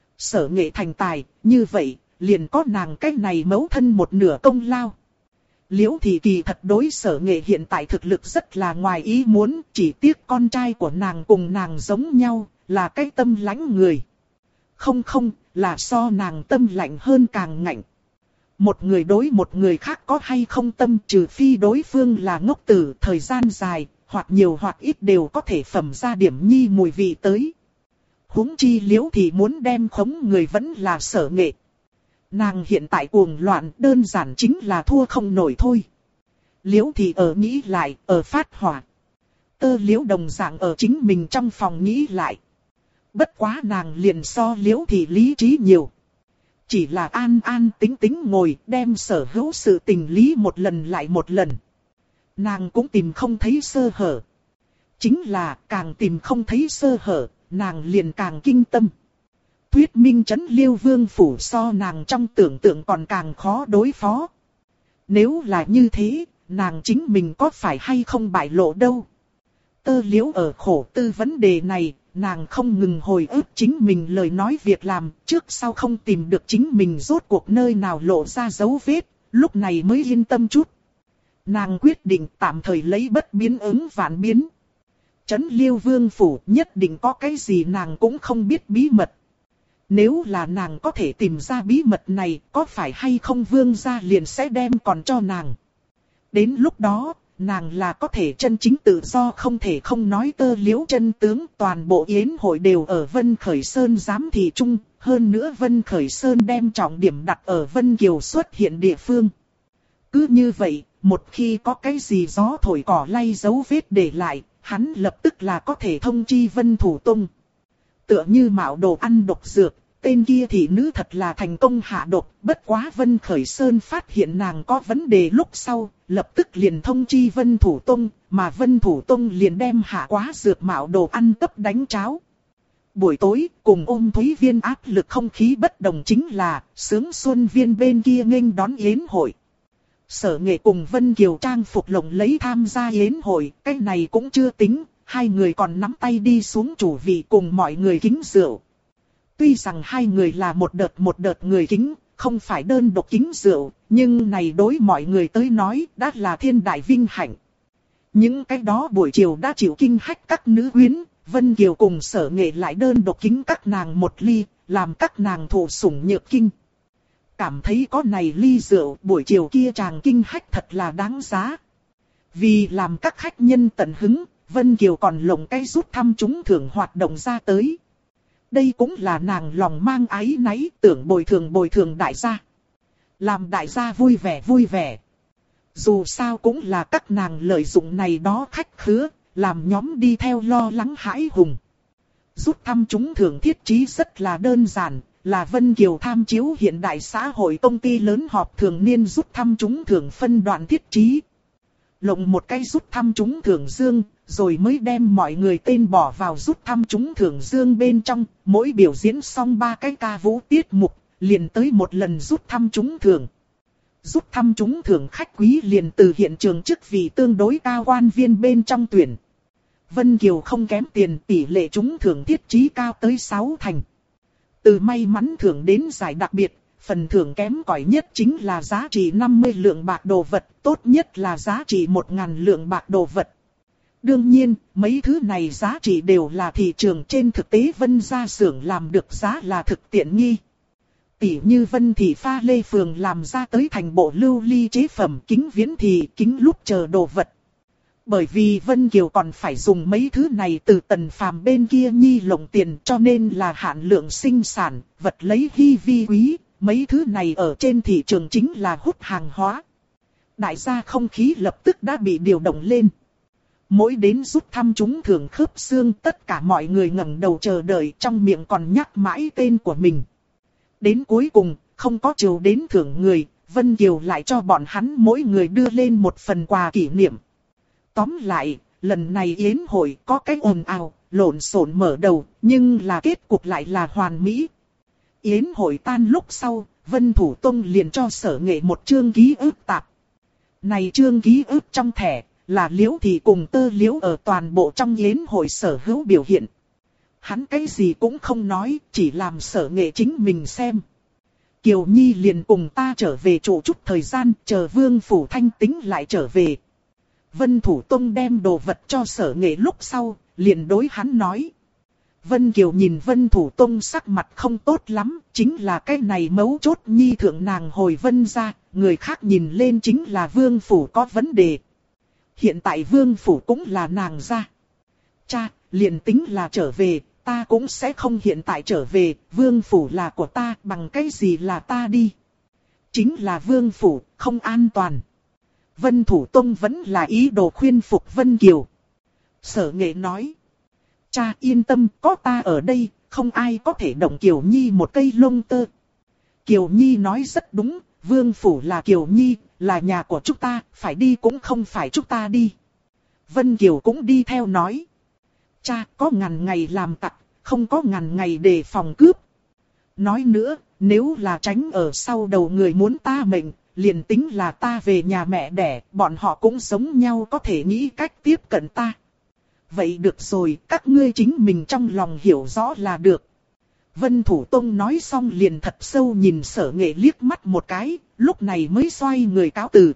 Sở Nghệ thành tài, như vậy, liền có nàng cái này mẫu thân một nửa công lao. Liễu Thị kỳ thật đối Sở Nghệ hiện tại thực lực rất là ngoài ý muốn, chỉ tiếc con trai của nàng cùng nàng giống nhau, là cái tâm lãnh người. Không, là so nàng tâm lạnh hơn càng ngạnh. Một người đối một người khác có hay không tâm, trừ phi đối phương là ngốc tử, thời gian dài, hoặc nhiều hoặc ít đều có thể phẩm ra điểm nhi mùi vị tới. Huống chi Liễu Thị muốn đem khống người vẫn là Sở Nghệ. Nàng hiện tại cuồng loạn đơn giản chính là thua không nổi thôi. Liễu Thị ở nghĩ lại, ở phát hỏa. Tơ Liễu đồng dạng ở chính mình trong phòng nghĩ lại. Bất quá nàng liền so Liễu Thị lý trí nhiều. Chỉ là an an tính tính ngồi đem sở hữu sự tình lý một lần lại một lần. Nàng cũng tìm không thấy sơ hở. Chính là càng tìm không thấy sơ hở, nàng liền càng kinh tâm. Thuyết minh Trấn Liêu Vương phủ so nàng trong tưởng tượng còn càng khó đối phó. Nếu là như thế, nàng chính mình có phải hay không bại lộ đâu. Tơ Liễu ở khổ tư vấn đề này, nàng không ngừng hồi ức chính mình lời nói việc làm, trước sau không tìm được chính mình rốt cuộc nơi nào lộ ra dấu vết, lúc này mới yên tâm chút. Nàng quyết định tạm thời lấy bất biến ứng vạn biến. Trấn Liêu Vương phủ nhất định có cái gì nàng cũng không biết bí mật. Nếu là nàng có thể tìm ra bí mật này, có phải hay không Vương gia liền sẽ đem còn cho nàng. Đến lúc đó, nàng là có thể chân chính tự do không thể không nói. Tơ Liễu chân tướng, toàn bộ yến hội đều ở Vân Khởi Sơn giám thị chung, hơn nữa Vân Khởi Sơn đem trọng điểm đặt ở Vân Kiều xuất hiện địa phương. Cứ như vậy, một khi có cái gì gió thổi cỏ lay dấu vết để lại, hắn lập tức là có thể thông chi Vân Thủ Tông. Tựa như mạo đồ ăn độc dược, tên kia thị nữ thật là thành công hạ độc, bất quá Vân Khởi Sơn phát hiện nàng có vấn đề lúc sau, lập tức liền thông chi Vân Thủ Tông, mà Vân Thủ Tông liền đem hạ quá dược mạo đồ ăn cấp đánh cháo. Buổi tối, cùng Ôn Thúy Viên áp lực không khí bất đồng chính là, Sướng Xuân Viên bên kia nghênh đón yến hội. Sở Nghệ cùng Vân Kiều trang phục lộng lấy tham gia yến hội, cái này cũng chưa tính, hai người còn nắm tay đi xuống chủ vị cùng mọi người kính rượu. Tuy rằng hai người là một đợt người kính, không phải đơn độc kính rượu, nhưng này đối mọi người tới nói đã là thiên đại vinh hạnh. Những cái đó buổi chiều đã chịu kinh hách các nữ quyến, Vân Kiều cùng Sở Nghệ lại đơn độc kính các nàng một ly, làm các nàng thụ sủng nhược kinh. Cảm thấy có này ly rượu buổi chiều kia chàng kinh hách thật là đáng giá. Vì làm các khách nhân tận hứng, Vân Kiều còn lồng cái rút thăm trúng thưởng hoạt động ra tới. Đây cũng là nàng lòng mang áy náy tưởng bồi thường đại gia. Làm đại gia vui vẻ. Dù sao cũng là các nàng lợi dụng này đó khách khứa, làm nhóm đi theo lo lắng hãi hùng. Rút thăm trúng thưởng thiết trí rất là đơn giản, là Vân Kiều tham chiếu hiện đại xã hội công ty lớn họp thường niên rút thăm trúng thưởng phân đoạn thiết trí. Lộng một cái rút thăm trúng thưởng dương, rồi mới đem mọi người tên bỏ vào rút thăm trúng thưởng dương bên trong, mỗi biểu diễn xong 3 cái ca vũ tiết mục, liền tới một lần rút thăm trúng thưởng. rút thăm trúng thưởng khách quý liền từ hiện trường chức vị tương đối cao quan viên bên trong tuyển. Vân Kiều không kém tiền, tỷ lệ trúng thưởng thiết trí cao tới 6 thành. Từ may mắn thưởng đến giải đặc biệt, phần thưởng kém cỏi nhất chính là giá trị 50 lượng bạc đồ vật, tốt nhất là giá trị 1.000 lượng bạc đồ vật. Đương nhiên, mấy thứ này giá trị đều là thị trường, trên thực tế Vân gia xưởng làm được giá là thực tiện nghi. Tỷ như Vân thị pha lê phường làm ra tới thành bộ lưu ly chế phẩm, kính viễn thị, kính lúp chờ đồ vật. Bởi vì Vân Kiều còn phải dùng mấy thứ này từ Tần Phàm bên kia nhi lộng tiền, cho nên là hạn lượng sinh sản, vật lấy hy vi quý, mấy thứ này ở trên thị trường chính là hút hàng hóa. Đại gia không khí lập tức đã bị điều động lên. Mỗi đến rút thăm trúng thưởng khớp xương, tất cả mọi người ngẩng đầu chờ đợi, trong miệng còn nhắc mãi tên của mình. Đến cuối cùng, không có chiều đến thưởng người, Vân Kiều lại cho bọn hắn mỗi người đưa lên một phần quà kỷ niệm. Tóm lại, lần này yến hội có cái ồn ào, lộn xộn mở đầu, nhưng là kết cục lại là hoàn mỹ. Yến hội tan lúc sau, Vân Thủ Tông liền cho Sở Nghệ một chương ký ức tạp. Này chương ký ức trong thẻ, là Liễu Thị cùng Tơ Liễu ở toàn bộ trong yến hội sở hữu biểu hiện. Hắn cái gì cũng không nói, chỉ làm Sở Nghệ chính mình xem. Kiều Nhi liền cùng ta trở về trụ chút thời gian, chờ Vương Phủ thanh tính lại trở về. Vân Thủ Tông đem đồ vật cho Sở Nghệ lúc sau, liền đối hắn nói. Vân Kiều nhìn Vân Thủ Tông sắc mặt không tốt lắm, chính là cái này mấu chốt nhi thượng nàng hồi Vân ra, người khác nhìn lên chính là Vương Phủ có vấn đề. Hiện tại Vương Phủ cũng là nàng ra. Cha, liền tính là trở về, ta cũng sẽ không hiện tại trở về, Vương Phủ là của ta, bằng cái gì là ta đi. Chính là Vương Phủ, không an toàn. Vân Thủ Tông vẫn là ý đồ khuyên phục Vân Kiều. Sở Nghệ nói. Cha yên tâm, có ta ở đây, không ai có thể động Kiều Nhi một cây lông tơ. Kiều Nhi nói rất đúng, Vương Phủ là Kiều Nhi, là nhà của chúng ta, phải đi cũng không phải chúng ta đi. Vân Kiều cũng đi theo nói. Cha có ngàn ngày làm tặc, không có ngàn ngày đề phòng cướp. Nói nữa, nếu là tránh ở sau đầu người muốn ta mệnh, liền tính là ta về nhà mẹ đẻ, bọn họ cũng giống nhau có thể nghĩ cách tiếp cận ta. Vậy được rồi, các ngươi chính mình trong lòng hiểu rõ là được. Vân Thủ Tông nói xong liền thật sâu nhìn Sở Nghệ liếc mắt một cái, lúc này mới xoay người cáo từ.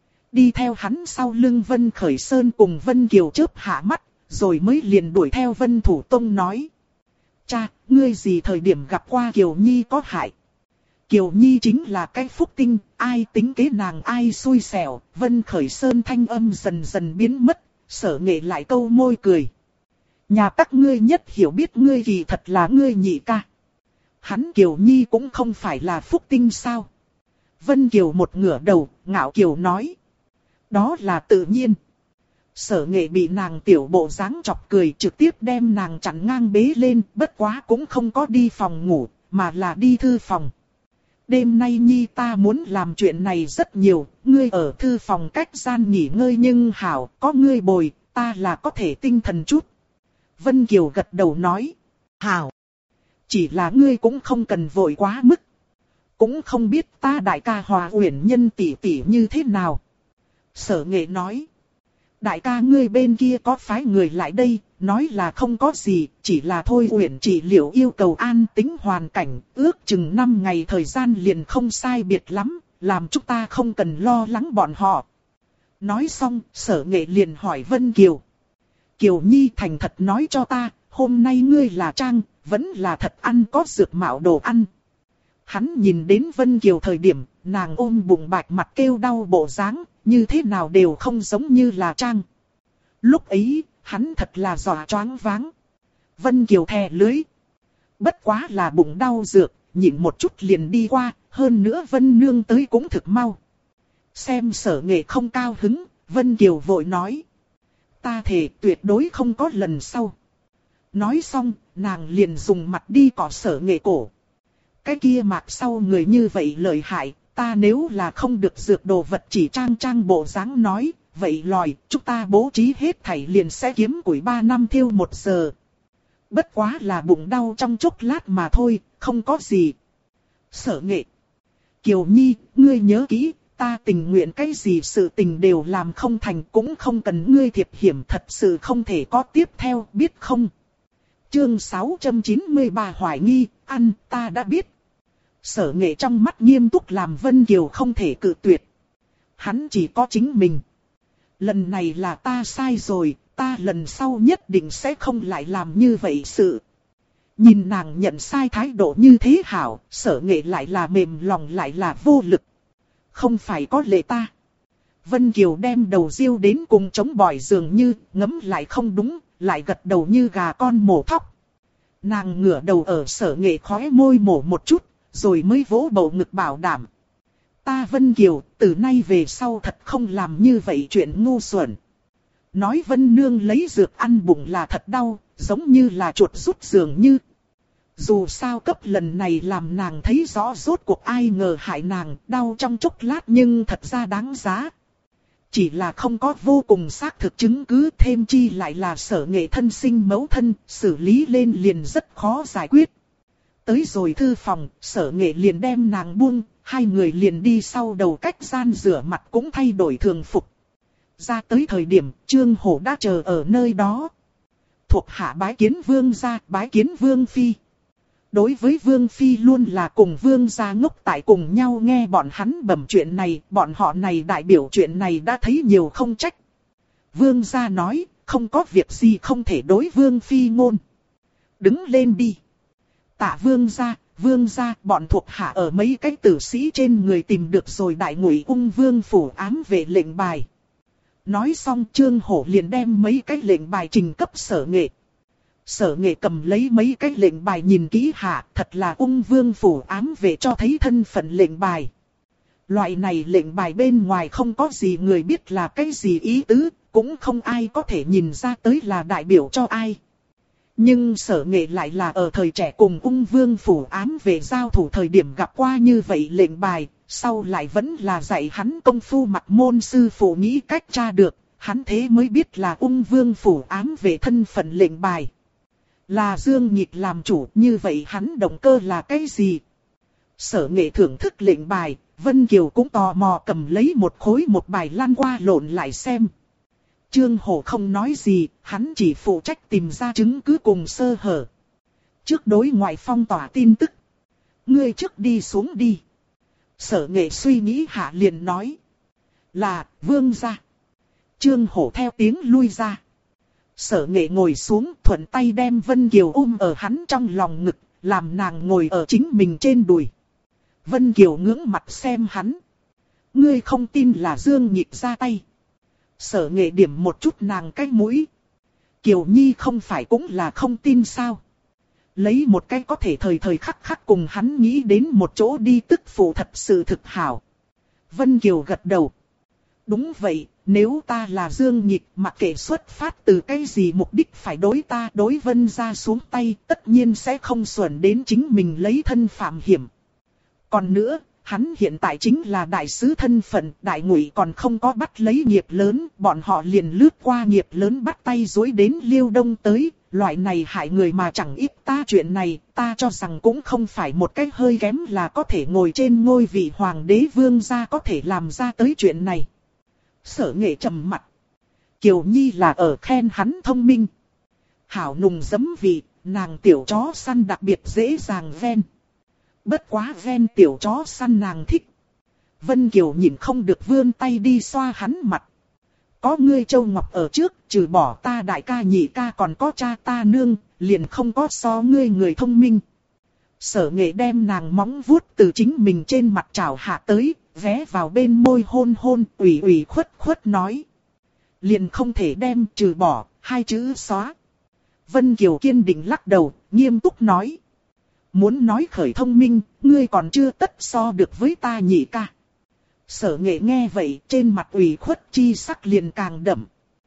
Đi theo hắn sau lưng Vân Khởi Sơn cùng Vân Kiều chớp hạ mắt, rồi mới liền đuổi theo Vân Thủ Tông nói. Cha, ngươi gì thời điểm gặp qua Kiều Nhi có hại? Kiều Nhi chính là cái phúc tinh, ai tính kế nàng ai xui xẻo. Vân Khởi Sơn thanh âm dần dần biến mất, Sở Nghệ lại câu môi cười. Nhà các ngươi nhất hiểu biết ngươi kỳ thật là ngươi nhị ca. Hắn Kiều Nhi cũng không phải là phúc tinh sao? Vân Kiều một ngửa đầu, ngạo kiều nói. Đó là tự nhiên. Sở Nghệ bị nàng tiểu bộ dáng chọc cười, trực tiếp đem nàng chặn ngang bế lên, bất quá cũng không có đi phòng ngủ, mà là đi thư phòng. Đêm nay Nhi ta muốn làm chuyện này rất nhiều, ngươi ở thư phòng cách gian nghỉ ngơi nhưng hảo, có ngươi bồi, ta là có thể tinh thần chút. Vân Kiều gật đầu nói, hảo. Chỉ là ngươi cũng không cần vội quá mức. Cũng không biết ta đại ca Hòa Uyển Nhân tỷ tỷ như thế nào. Sở Nghệ nói, đại ca ngươi bên kia có phái người lại đây, nói là không có gì, chỉ là thôi Uyển trị liệu yêu cầu an tĩnh hoàn cảnh, ước chừng 5 ngày thời gian liền không sai biệt lắm, làm chúng ta không cần lo lắng bọn họ. Nói xong, Sở Nghệ liền hỏi Vân Kiều. Kiều Nhi thành thật nói cho ta, hôm nay ngươi là trang, vẫn là thật ăn có dược mạo đồ ăn. Hắn nhìn đến Vân Kiều thời điểm, nàng ôm bụng bạch mặt kêu đau bộ dáng, như thế nào đều không giống như là trang. Lúc ấy, hắn thật là dọa choáng váng. Vân Kiều thè lưới. Bất quá là bụng đau dược, nhịn một chút liền đi qua, hơn nữa Vân Nương tới cũng thực mau. Xem Sở Nghệ không cao hứng, Vân Kiều vội nói. Ta thề tuyệt đối không có lần sau. Nói xong, nàng liền dùng mặt đi cọ Sở Nghệ cổ. Cái kia mạc sau người như vậy lợi hại, ta nếu là không được dược đồ vật chỉ trang bộ dáng nói, vậy lòi, chúng ta bố trí hết thảy liền sẽ kiếm củi 3 năm thiêu 1 giờ. Bất quá là bụng đau trong chốc lát mà thôi, không có gì. Sở Nghệ. Kiều Nhi, ngươi nhớ kỹ, ta tình nguyện cái gì sự tình đều làm không thành, cũng không cần ngươi thiệp hiểm, thật sự không thể có tiếp theo, biết không? Chương 693 hoài nghi, ăn, ta đã biết. Sở Nghệ trong mắt nghiêm túc làm Vân Kiều không thể cự tuyệt. Hắn chỉ có chính mình. Lần này là ta sai rồi, ta lần sau nhất định sẽ không lại làm như vậy sự. Nhìn nàng nhận sai thái độ như thế hảo, Sở Nghệ lại là mềm lòng lại là vô lực. Không phải có lệ ta. Vân Kiều đem đầu riêu đến cùng chống bỏi dường như, ngấm lại không đúng, lại gật đầu như gà con mổ thóc. Nàng ngửa đầu ở Sở Nghệ khóe môi mổ một chút, rồi mới vỗ bầu ngực bảo đảm. Ta Vân Kiều, từ nay về sau thật không làm như vậy chuyện ngu xuẩn. Nói Vân Nương lấy dược ăn bụng là thật đau, giống như là chuột rút dường như. Dù sao cấp lần này làm nàng thấy rõ rốt cuộc ai ngờ hại nàng, đau trong chốc lát nhưng thật ra đáng giá. Chỉ là không có vô cùng xác thực chứng cứ, thêm chi lại là Sở Nghệ thân sinh mẫu thân, xử lý lên liền rất khó giải quyết. Tới rồi thư phòng, Sở Nghệ liền đem nàng buông, hai người liền đi sau đầu cách gian rửa mặt cũng thay đổi thường phục. Ra tới thời điểm, Trương Hổ đã chờ ở nơi đó. Thuộc hạ bái kiến vương gia, bái kiến vương phi. Đối với vương phi luôn là cùng vương gia ngốc tại cùng nhau nghe bọn hắn bẩm chuyện này, bọn họ này đại biểu chuyện này đã thấy nhiều không trách. Vương gia nói, không có việc gì không thể đối vương phi ngôn. Đứng lên đi. Tạ vương gia, bọn thuộc hạ ở mấy cái tử sĩ trên người tìm được rồi đại ngụy ung vương phủ ám về lệnh bài. Nói xong Trương Hổ liền đem mấy cái lệnh bài trình cấp Sở Nghệ. Sở Nghệ cầm lấy mấy cái lệnh bài nhìn kỹ hạ, thật là ung vương phủ ám về cho thấy thân phận lệnh bài. Loại này lệnh bài bên ngoài không có gì người biết là cái gì ý tứ, cũng không ai có thể nhìn ra tới là đại biểu cho ai. Nhưng Sở Nghệ lại là ở thời trẻ cùng ung vương phủ ám về giao thủ thời điểm gặp qua như vậy lệnh bài, sau lại vẫn là dạy hắn công phu mặc môn sư phụ nghĩ cách tra được, hắn thế mới biết là ung vương phủ ám về thân phận lệnh bài. Là Dương Nhịp làm chủ, như vậy hắn động cơ là cái gì? Sở Nghệ thưởng thức lệnh bài, Vân Kiều cũng tò mò cầm lấy một khối một bài lan qua lộn lại xem. Trương Hổ không nói gì, hắn chỉ phụ trách tìm ra chứng cứ cùng sơ hở. Trước đối ngoại phong tỏa tin tức. Ngươi trước đi xuống đi. Sở Nghệ suy nghĩ hạ liền nói. Là, vương gia. Trương Hổ theo tiếng lui ra. Sở Nghệ ngồi xuống thuận tay đem Vân Kiều ở hắn trong lòng ngực, làm nàng ngồi ở chính mình trên đùi. Vân Kiều ngưỡng mặt xem hắn. Ngươi không tin là Dương Nhịp ra tay. Sở Nghệ điểm một chút nàng cái mũi. Kiều Nhi không phải cũng là không tin sao. Lấy một cái có thể thời thời khắc khắc cùng hắn nghĩ đến một chỗ đi tức phụ thật sự thực hảo. Vân Kiều gật đầu. Đúng vậy, nếu ta là Dương Nhịp mặc kệ xuất phát từ cái gì mục đích phải đối ta đối Vân gia xuống tay, tất nhiên sẽ không xuẩn đến chính mình lấy thân phạm hiểm. Còn nữa, hắn hiện tại chính là đại sứ thân phận, đại ngụy còn không có bắt lấy nghiệp lớn, bọn họ liền lướt qua nghiệp lớn bắt tay dối đến Liêu Đông tới, loại này hại người mà chẳng ít ta chuyện này, ta cho rằng cũng không phải một cách hơi kém là có thể ngồi trên ngôi vị hoàng đế vương gia có thể làm ra tới chuyện này. Sở Nghệ trầm mặt. Kiều Nhi là ở khen hắn thông minh. Hảo nùng giấm vị, nàng tiểu chó săn đặc biệt dễ dàng ven. Bất quá ven tiểu chó săn nàng thích. Vân Kiều nhìn không được vươn tay đi xoa hắn mặt. Có ngươi Châu Ngọc ở trước, trừ bỏ ta đại ca nhị ca còn có cha ta nương, liền không có so ngươi người thông minh. Sở Nghệ đem nàng móng vuốt từ chính mình trên mặt trào hạ tới, ghé vào bên môi hôn hôn, ủy ủy khuất khuất nói. Liền không thể đem trừ bỏ, hai chữ xóa. Vân Kiều kiên định lắc đầu, nghiêm túc nói. Muốn nói khởi thông minh, ngươi còn chưa tất so được với ta nhị ca. Sở Nghệ nghe vậy, trên mặt ủy khuất chi sắc liền càng đậm.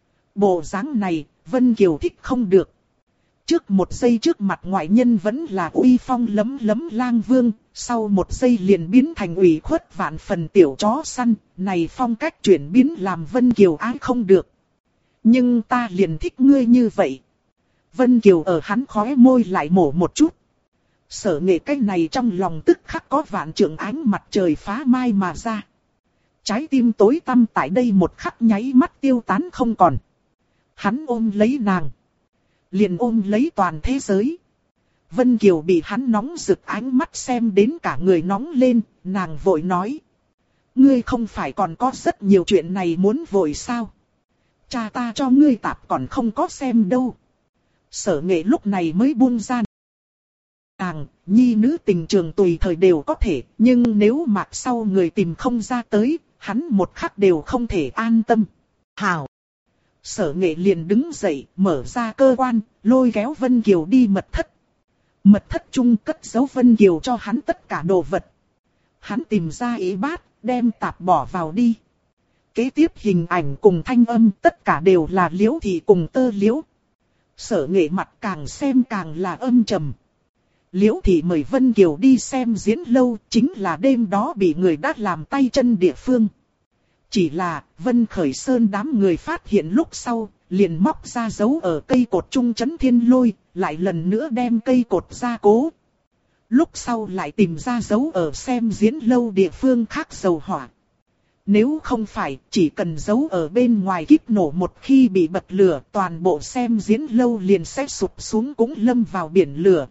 Bộ dáng này, Vân Kiều thích không được. Trước một giây trước mặt ngoại nhân vẫn là uy phong lấm lấm lang vương, sau một giây liền biến thành ủy khuất vạn phần tiểu chó săn, này phong cách chuyển biến làm Vân Kiều ái không được. Nhưng ta liền thích ngươi như vậy. Vân Kiều ở hắn khóe môi lại mổ một chút. Sở Nghệ cái này trong lòng tức khắc có vạn trượng ánh mặt trời phá mai mà ra. Trái tim tối tăm tại đây một khắc nháy mắt tiêu tán không còn. Hắn ôm lấy nàng. Liền ôm lấy toàn thế giới. Vân Kiều bị hắn nóng rực ánh mắt xem đến cả người nóng lên, nàng vội nói. Ngươi không phải còn có rất nhiều chuyện này muốn vội sao? Cha ta cho ngươi tạp còn không có xem đâu. Sở Nghệ lúc này mới buông ra. Nàng, nhi nữ tình trường tùy thời đều có thể, nhưng nếu mạc sau người tìm không ra tới, hắn một khắc đều không thể an tâm. Hảo! Sở Nghệ liền đứng dậy, mở ra cơ quan, lôi kéo Vân Kiều đi mật thất. Mật thất chung cất giấu Vân Kiều cho hắn tất cả đồ vật. Hắn tìm ra ý bát, đem tạp bỏ vào đi. Kế tiếp hình ảnh cùng thanh âm tất cả đều là Liễu Thị cùng Tơ Liễu. Sở Nghệ mặt càng xem càng là âm trầm. Liễu Thị mời Vân Kiều đi xem diễn lâu, chính là đêm đó bị người đã làm tay chân địa phương. Chỉ là Vân Khởi Sơn đám người phát hiện lúc sau, liền móc ra dấu ở cây cột trung trấn thiên lôi, lại lần nữa đem cây cột ra cố. Lúc sau lại tìm ra dấu ở xem diễn lâu địa phương khác dầu hỏa. Nếu không phải, chỉ cần dấu ở bên ngoài kíp nổ một khi bị bật lửa, toàn bộ xem diễn lâu liền sẽ sụp xuống cũng lâm vào biển lửa.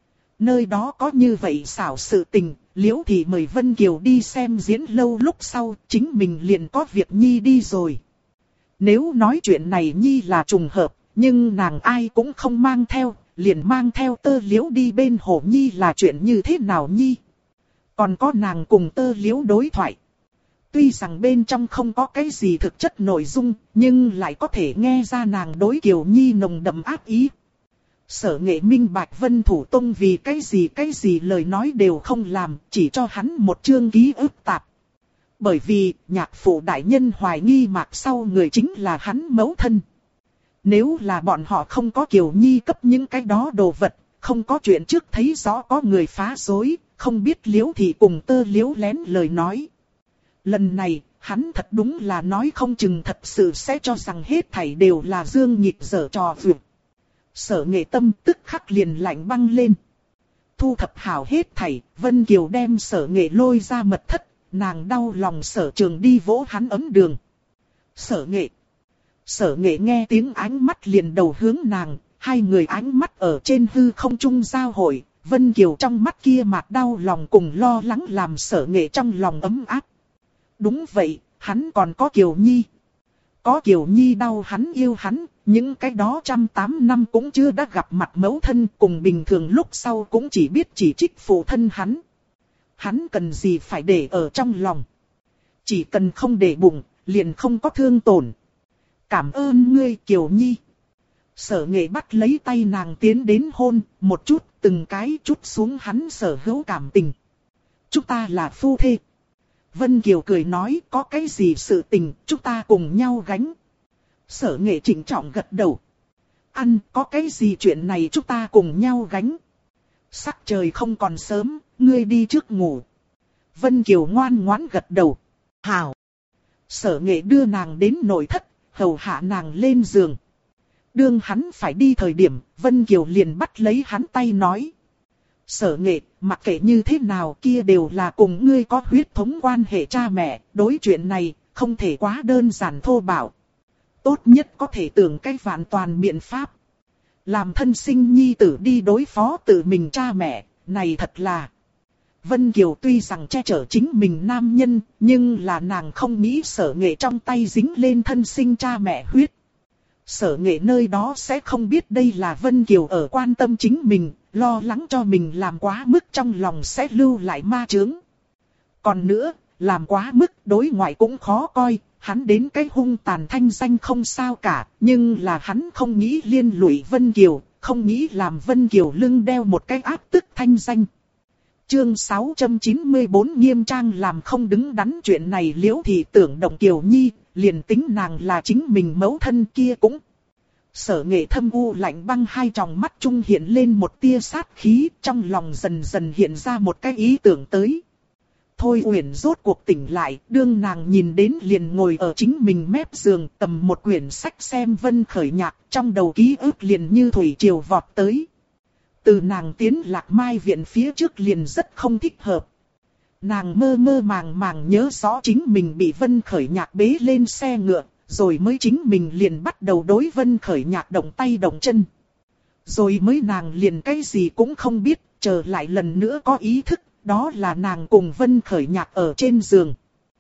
Nơi đó có như vậy xảo sự tình, Liễu Thị mời Vân Kiều đi xem diễn lâu lúc sau, chính mình liền có việc Nhi đi rồi. Nếu nói chuyện này Nhi là trùng hợp, nhưng nàng ai cũng không mang theo, liền mang theo Tơ Liễu đi bên hồ Nhi là chuyện như thế nào Nhi. Còn có nàng cùng Tơ Liễu đối thoại. Tuy rằng bên trong không có cái gì thực chất nội dung, nhưng lại có thể nghe ra nàng đối Kiều Nhi nồng đậm ác ý. Sở Nghệ minh bạch Vân Thủ Tông vì cái gì lời nói đều không làm, chỉ cho hắn một chương ký ức tạp. Bởi vì nhạc phụ đại nhân hoài nghi mạc sau người chính là hắn mẫu thân. Nếu là bọn họ không có Kiều Nhi cấp những cái đó đồ vật, không có chuyện trước thấy rõ có người phá rối, không biết Liễu Thị cùng Tơ Liễu lén lời nói. Lần này, hắn thật đúng là nói không chừng thật sự sẽ cho rằng hết thảy đều là Dương Nhịp giở trò vượt. Sở Nghệ tâm tức khắc liền lạnh băng lên. Thu thập hảo hết thảy, Vân Kiều đem Sở Nghệ lôi ra mật thất, nàng đau lòng Sở Trường đi vỗ hắn ấm đường. Sở Nghệ. Sở Nghệ nghe tiếng ánh mắt liền đầu hướng nàng, hai người ánh mắt ở trên hư không trung giao hội, Vân Kiều trong mắt kia mặt đau lòng cùng lo lắng làm Sở Nghệ trong lòng ấm áp. Đúng vậy, hắn còn có Kiều Nhi. Có Kiều Nhi đau hắn yêu hắn, những cái đó 108 năm cũng chưa đã gặp mặt mẫu thân cùng bình thường lúc sau cũng chỉ biết chỉ trích phụ thân hắn. Hắn cần gì phải để ở trong lòng. Chỉ cần không để bụng, liền không có thương tổn. Cảm ơn ngươi Kiều Nhi. Sở Nghệ bắt lấy tay nàng tiến đến hôn, một chút từng cái chút xuống hắn sở hữu cảm tình. Chúng ta là phu thê. Vân Kiều cười nói có cái gì sự tình chúng ta cùng nhau gánh. Sở Nghệ trịnh trọng gật đầu. Ăn có cái gì chuyện này chúng ta cùng nhau gánh. Sắc trời không còn sớm, ngươi đi trước ngủ. Vân Kiều ngoan ngoãn gật đầu. Hảo. Sở Nghệ đưa nàng đến nội thất, hầu hạ nàng lên giường. Đương hắn phải đi thời điểm, Vân Kiều liền bắt lấy hắn tay nói. Sở Nghệ, mặc kệ như thế nào kia đều là cùng ngươi có huyết thống quan hệ cha mẹ, đối chuyện này không thể quá đơn giản thô bạo. Tốt nhất có thể tưởng cách vạn toàn biện pháp. Làm thân sinh nhi tử đi đối phó tự mình cha mẹ, này thật là... Vân Kiều tuy rằng che chở chính mình nam nhân, nhưng là nàng không nghĩ Sở Nghệ trong tay dính lên thân sinh cha mẹ huyết. Sở Nghệ nơi đó sẽ không biết đây là Vân Kiều ở quan tâm chính mình, lo lắng cho mình làm quá mức trong lòng sẽ lưu lại ma chướng. Còn nữa, làm quá mức đối ngoại cũng khó coi, hắn đến cái hung tàn thanh danh không sao cả, nhưng là hắn không nghĩ liên lụy Vân Kiều, không nghĩ làm Vân Kiều lưng đeo một cái áp tức thanh danh. Chương 694 nghiêm trang làm không đứng đắn chuyện này Liễu Thị tưởng động Kiều Nhi, liền tính nàng là chính mình mẫu thân kia cũng. Sở Nghệ thâm u lạnh băng hai tròng mắt trung hiện lên một tia sát khí, trong lòng dần dần hiện ra một cái ý tưởng tới. Thôi Uyển rốt cuộc tỉnh lại, đương nàng nhìn đến liền ngồi ở chính mình mép giường tầm một quyển sách xem Vân Khởi nhạc, trong đầu ký ức liền như thủy triều vọt tới. Từ nàng tiến Lạc Mai viện phía trước liền rất không thích hợp. Nàng mơ mơ màng màng nhớ rõ chính mình bị Vân Khởi Nhạc bế lên xe ngựa, rồi mới chính mình liền bắt đầu đối Vân Khởi Nhạc động tay động chân. Rồi mới nàng liền cái gì cũng không biết, chờ lại lần nữa có ý thức, đó là nàng cùng Vân Khởi Nhạc ở trên giường.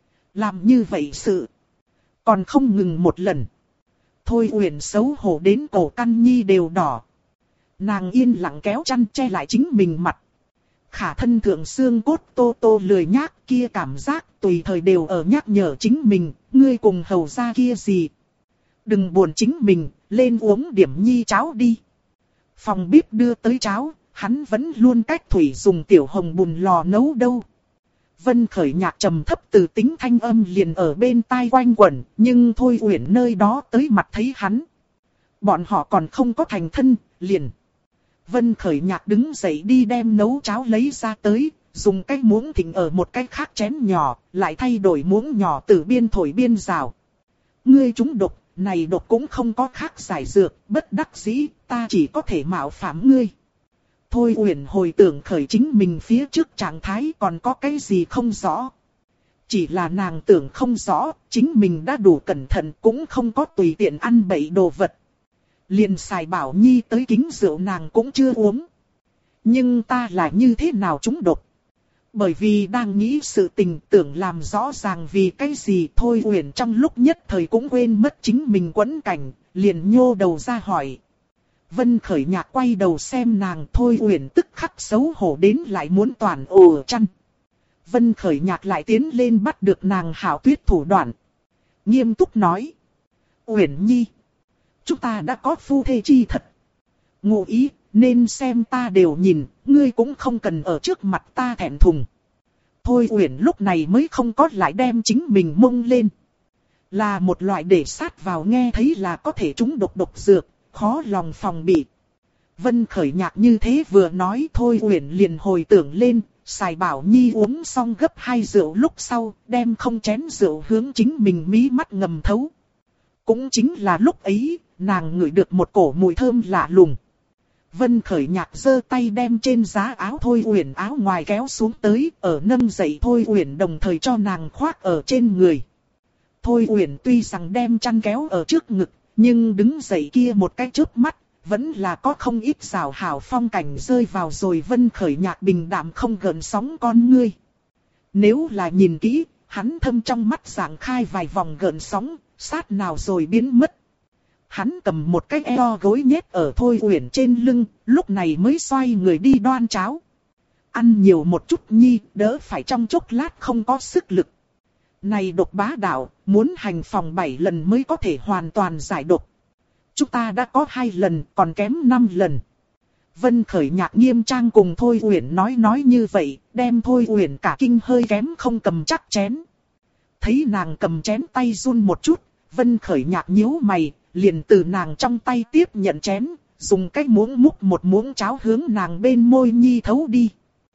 Làm như vậy sự, còn không ngừng một lần. Thôi Uyển xấu hổ đến cổ căn nhi đều đỏ. Nàng yên lặng kéo chăn che lại chính mình mặt. Khả thân thượng xương cốt tô tô lười nhác kia cảm giác tùy thời đều ở nhắc nhở chính mình, ngươi cùng hầu gia kia gì. Đừng buồn chính mình, lên uống điểm nhi cháo đi. Phòng bếp đưa tới cháo, hắn vẫn luôn cách thủy dùng tiểu hồng bùn lò nấu đâu. Vân Khởi Nhạc trầm thấp từ tính thanh âm liền ở bên tai quanh quẩn, nhưng Thôi Uyển nơi đó tới mặt thấy hắn. Bọn họ còn không có thành thân, liền. Vân Khởi Nhạc đứng dậy đi đem nấu cháo lấy ra tới, dùng cái muỗng thịnh ở một cái khác chén nhỏ, lại thay đổi muỗng nhỏ từ biên thổi biên rào. Ngươi trúng độc, này độc cũng không có khác giải dược, bất đắc dĩ, ta chỉ có thể mạo phạm ngươi. Thôi Uyển hồi tưởng khởi chính mình phía trước trạng thái còn có cái gì không rõ. Chỉ là nàng tưởng không rõ, chính mình đã đủ cẩn thận cũng không có tùy tiện ăn bậy đồ vật. Liền xài bảo nhi tới kính rượu nàng cũng chưa uống. Nhưng ta là như thế nào trúng độc? Bởi vì đang nghĩ sự tình tưởng làm rõ ràng vì cái gì Thôi Uyển trong lúc nhất thời cũng quên mất chính mình quẫn cảnh, liền nhô đầu ra hỏi. Vân Khởi Nhạc quay đầu xem nàng Thôi Uyển tức khắc xấu hổ đến lại muốn toàn ồ chăn. Vân Khởi Nhạc lại tiến lên bắt được nàng hảo tuyết thủ đoạn. Nghiêm túc nói. Uyển nhi. Chúng ta đã có phu thê chi thật. Ngụ ý, nên xem ta đều nhìn, ngươi cũng không cần ở trước mặt ta thẹn thùng. Thôi Uyển lúc này mới không có lại đem chính mình mông lên. Là một loại để sát vào nghe thấy là có thể trúng độc dược, khó lòng phòng bị. Vân Khởi Nhạc như thế vừa nói Thôi Uyển liền hồi tưởng lên, xài bảo nhi uống xong gấp 2 rượu lúc sau, đem không chén rượu hướng chính mình mí mắt ngầm thấu. Cũng chính là lúc ấy, nàng ngửi được một cổ mùi thơm lạ lùng. Vân Khởi Nhạc giơ tay đem trên giá áo Thôi Uyển áo ngoài kéo xuống tới, ở nâng dậy Thôi Uyển đồng thời cho nàng khoác ở trên người. Thôi Uyển tuy rằng đem chăn kéo ở trước ngực, nhưng đứng dậy kia một cái chớp mắt, vẫn là có không ít rào hảo phong cảnh rơi vào rồi Vân Khởi Nhạc bình đạm không gợn sóng con ngươi. Nếu là nhìn kỹ, hắn thâm trong mắt dạng khai vài vòng gợn sóng, sát nào rồi biến mất. Hắn cầm một cái eo gối nhét ở Thôi Uyển trên lưng, lúc này mới xoay người đi đoan cháo. Ăn nhiều một chút nhi, đỡ phải trong chốc lát không có sức lực. Này độc bá đạo, muốn hành phòng 7 lần mới có thể hoàn toàn giải độc. Chúng ta đã có 2 lần, còn kém 5 lần. Vân Khởi Nhạc nghiêm trang cùng Thôi Uyển nói như vậy, đem Thôi Uyển cả kinh hơi kém không cầm chắc chén. Thấy nàng cầm chén tay run một chút, Vân Khởi Nhạc nhíu mày, liền từ nàng trong tay tiếp nhận chén, dùng cái muỗng múc một muỗng cháo hướng nàng bên môi nhi thấu đi.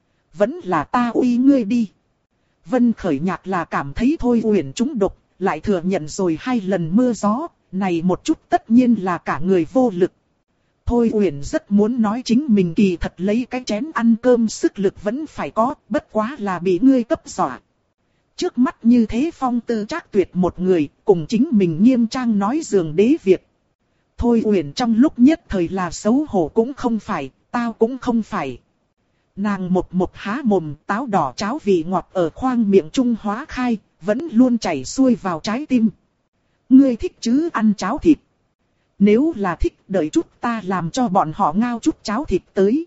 Vẫn là ta uy ngươi đi. Vân Khởi Nhạc là cảm thấy Thôi Uyển trúng độc, lại thừa nhận rồi 2 lần mưa gió, này một chút tất nhiên là cả người vô lực. Thôi Uyển rất muốn nói chính mình kỳ thật lấy cái chén ăn cơm sức lực vẫn phải có, bất quá là bị ngươi cấp dọa. Trước mắt như thế phong tư trác tuyệt một người, cùng chính mình nghiêm trang nói giường đế việc. Thôi Uyển trong lúc nhất thời là xấu hổ cũng không phải, tao cũng không phải. Nàng một há mồm, táo đỏ cháo vị ngọt ở khoang miệng trung hóa khai, vẫn luôn chảy xuôi vào trái tim. Ngươi thích chứ ăn cháo thịt. Nếu là thích đợi chút ta làm cho bọn họ ngao chút cháo thịt tới.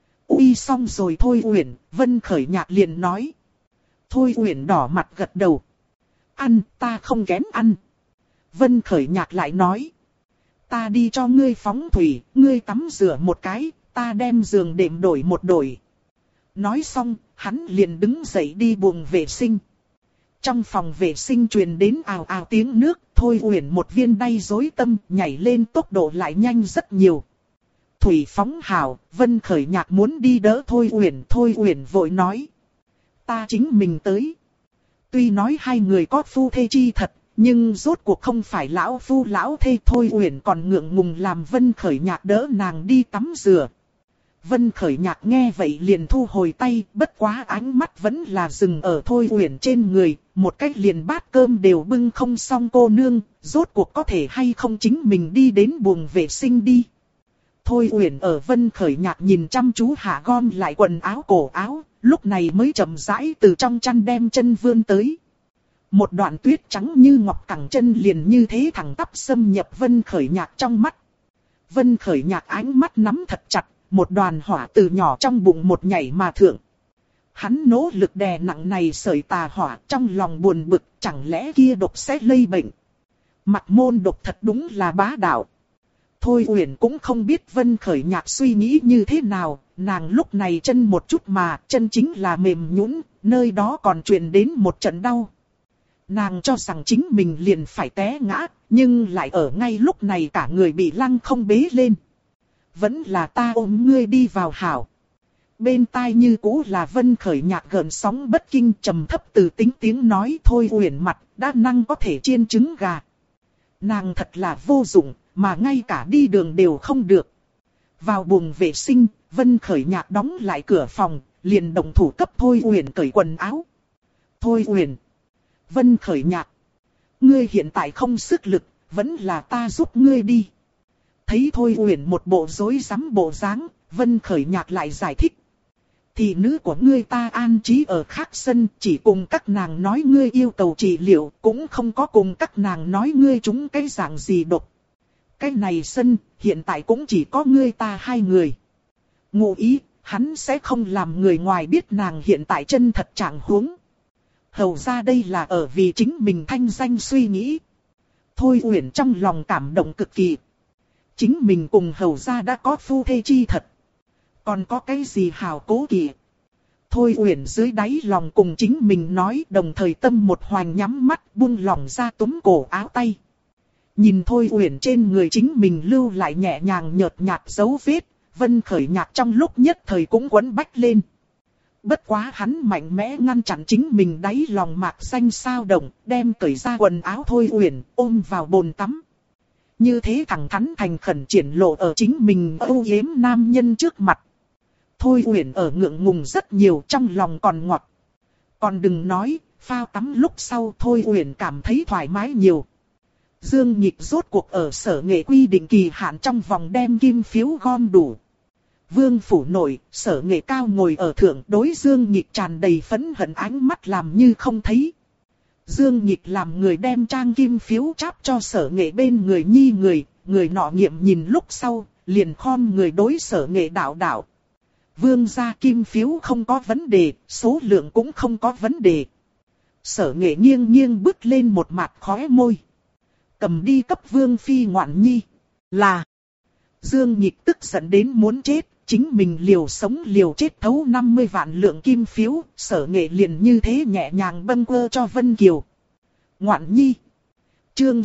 Uy xong rồi Thôi Uyển, Vân Khởi Nhạc liền nói. Thôi Uyển đỏ mặt gật đầu. Ăn, ta không kén ăn. Vân Khởi Nhạc lại nói. Ta đi cho ngươi phóng thủy, ngươi tắm rửa một cái, ta đem giường đệm đổi một đổi. Nói xong, hắn liền đứng dậy đi buồng vệ sinh. Trong phòng vệ sinh truyền đến ào ào tiếng nước, Thôi Uyển một viên đay rối tâm nhảy lên tốc độ lại nhanh rất nhiều. Thủy phóng hào, Vân Khởi Nhạc muốn đi đỡ Thôi Uyển vội nói. Ta chính mình tới. Tuy nói hai người có phu thê chi thật, nhưng rốt cuộc không phải lão phu lão thê. Thôi Uyển còn ngượng ngùng làm Vân Khởi Nhạc đỡ nàng đi tắm rửa. Vân Khởi Nhạc nghe vậy liền thu hồi tay, bất quá ánh mắt vẫn là dừng ở Thôi Uyển trên người, một cách liền bát cơm đều bưng không xong cô nương, rốt cuộc có thể hay không chính mình đi đến buồng vệ sinh đi. Thôi Uyển ở Vân Khởi Nhạc nhìn chăm chú hạ gom lại quần áo cổ áo, lúc này mới chậm rãi từ trong chăn đem chân vươn tới. Một đoạn tuyết trắng như ngọc cẳng chân liền như thế thẳng tắp xâm nhập Vân Khởi Nhạc trong mắt. Vân Khởi Nhạc ánh mắt nắm thật chặt, một đoàn hỏa từ nhỏ trong bụng một nhảy mà thượng. Hắn nỗ lực đè nặng này sợi tà hỏa, trong lòng buồn bực, chẳng lẽ kia độc sẽ lây bệnh. Mặt môn độc thật đúng là bá đạo. Thôi Uyển cũng không biết Vân Khởi Nhạc suy nghĩ như thế nào, nàng lúc này chân một chút mà, chân chính là mềm nhũn, nơi đó còn truyền đến một trận đau. Nàng cho rằng chính mình liền phải té ngã, nhưng lại ở ngay lúc này cả người bị lăng không bế lên. Vẫn là ta ôm ngươi đi vào hảo. Bên tai như cũ là Vân Khởi Nhạc gợn sóng bất kinh trầm thấp từ tính tiếng nói. Thôi Uyển mặt đã năng có thể chiên trứng gà. Nàng thật là vô dụng, mà ngay cả đi đường đều không được. Vào buồng vệ sinh, Vân Khởi Nhạc đóng lại cửa phòng, liền động thủ cấp Thôi Uyển cởi quần áo. Thôi Uyển, Vân Khởi Nhạc, ngươi hiện tại không sức lực, vẫn là ta giúp ngươi đi. Thấy Thôi Uyển một bộ rối rắm bộ dáng, Vân Khởi Nhạc lại giải thích. Thị nữ của ngươi ta an trí ở khác sân, chỉ cùng các nàng nói ngươi yêu cầu trị liệu, cũng không có cùng các nàng nói ngươi trúng cái dạng gì độc. Cái này sân, hiện tại cũng chỉ có ngươi ta hai người. Ngụ ý, hắn sẽ không làm người ngoài biết nàng hiện tại chân thật trạng huống. Hầu ra đây là ở vì chính mình thanh danh suy nghĩ. Thôi Uyển trong lòng cảm động cực kỳ. Chính mình cùng hầu ra đã có phu thê chi thật. Còn có cái gì hào cố kỵ. Thôi Uyển dưới đáy lòng cùng chính mình nói, đồng thời tâm một hoành nhắm mắt buông lỏng ra túm cổ áo tay. Nhìn Thôi Uyển trên người chính mình lưu lại nhẹ nhàng nhợt nhạt dấu vết, Vân Khởi Nhạc trong lúc nhất thời cũng quấn bách lên. Bất quá hắn mạnh mẽ ngăn chặn chính mình đáy lòng mạc xanh sao động, đem cởi ra quần áo Thôi Uyển ôm vào bồn tắm. Như thế thẳng thắn thành khẩn triển lộ ở chính mình âu yếm nam nhân trước mặt. Thôi Uyển ở ngượng ngùng rất nhiều, trong lòng còn ngọt. Còn đừng nói, phao tắm lúc sau Thôi Uyển cảm thấy thoải mái nhiều. Dương Nhịch rốt cuộc ở Sở Nghệ quy định kỳ hạn trong vòng đem kim phiếu gom đủ. Vương phủ nội, Sở Nghệ cao ngồi ở thượng, đối Dương Nhịch tràn đầy phẫn hận ánh mắt làm như không thấy. Dương Nhịch làm người đem trang kim phiếu cháp cho Sở Nghệ bên người nhi người nọ nghiệm nhìn lúc sau, liền khom người đối Sở Nghệ đạo. Vương gia kim phiếu không có vấn đề, số lượng cũng không có vấn đề. Sở Nghệ nghiêng bước lên một mặt khóe môi. Cầm đi cấp Vương phi ngoạn nhi. Là. Dương Nhịch tức giận đến muốn chết, chính mình liều sống liều chết thấu 50 vạn lượng kim phiếu, Sở Nghệ liền như thế nhẹ nhàng bâng quơ cho Vân Kiều. Ngoạn nhi. Chương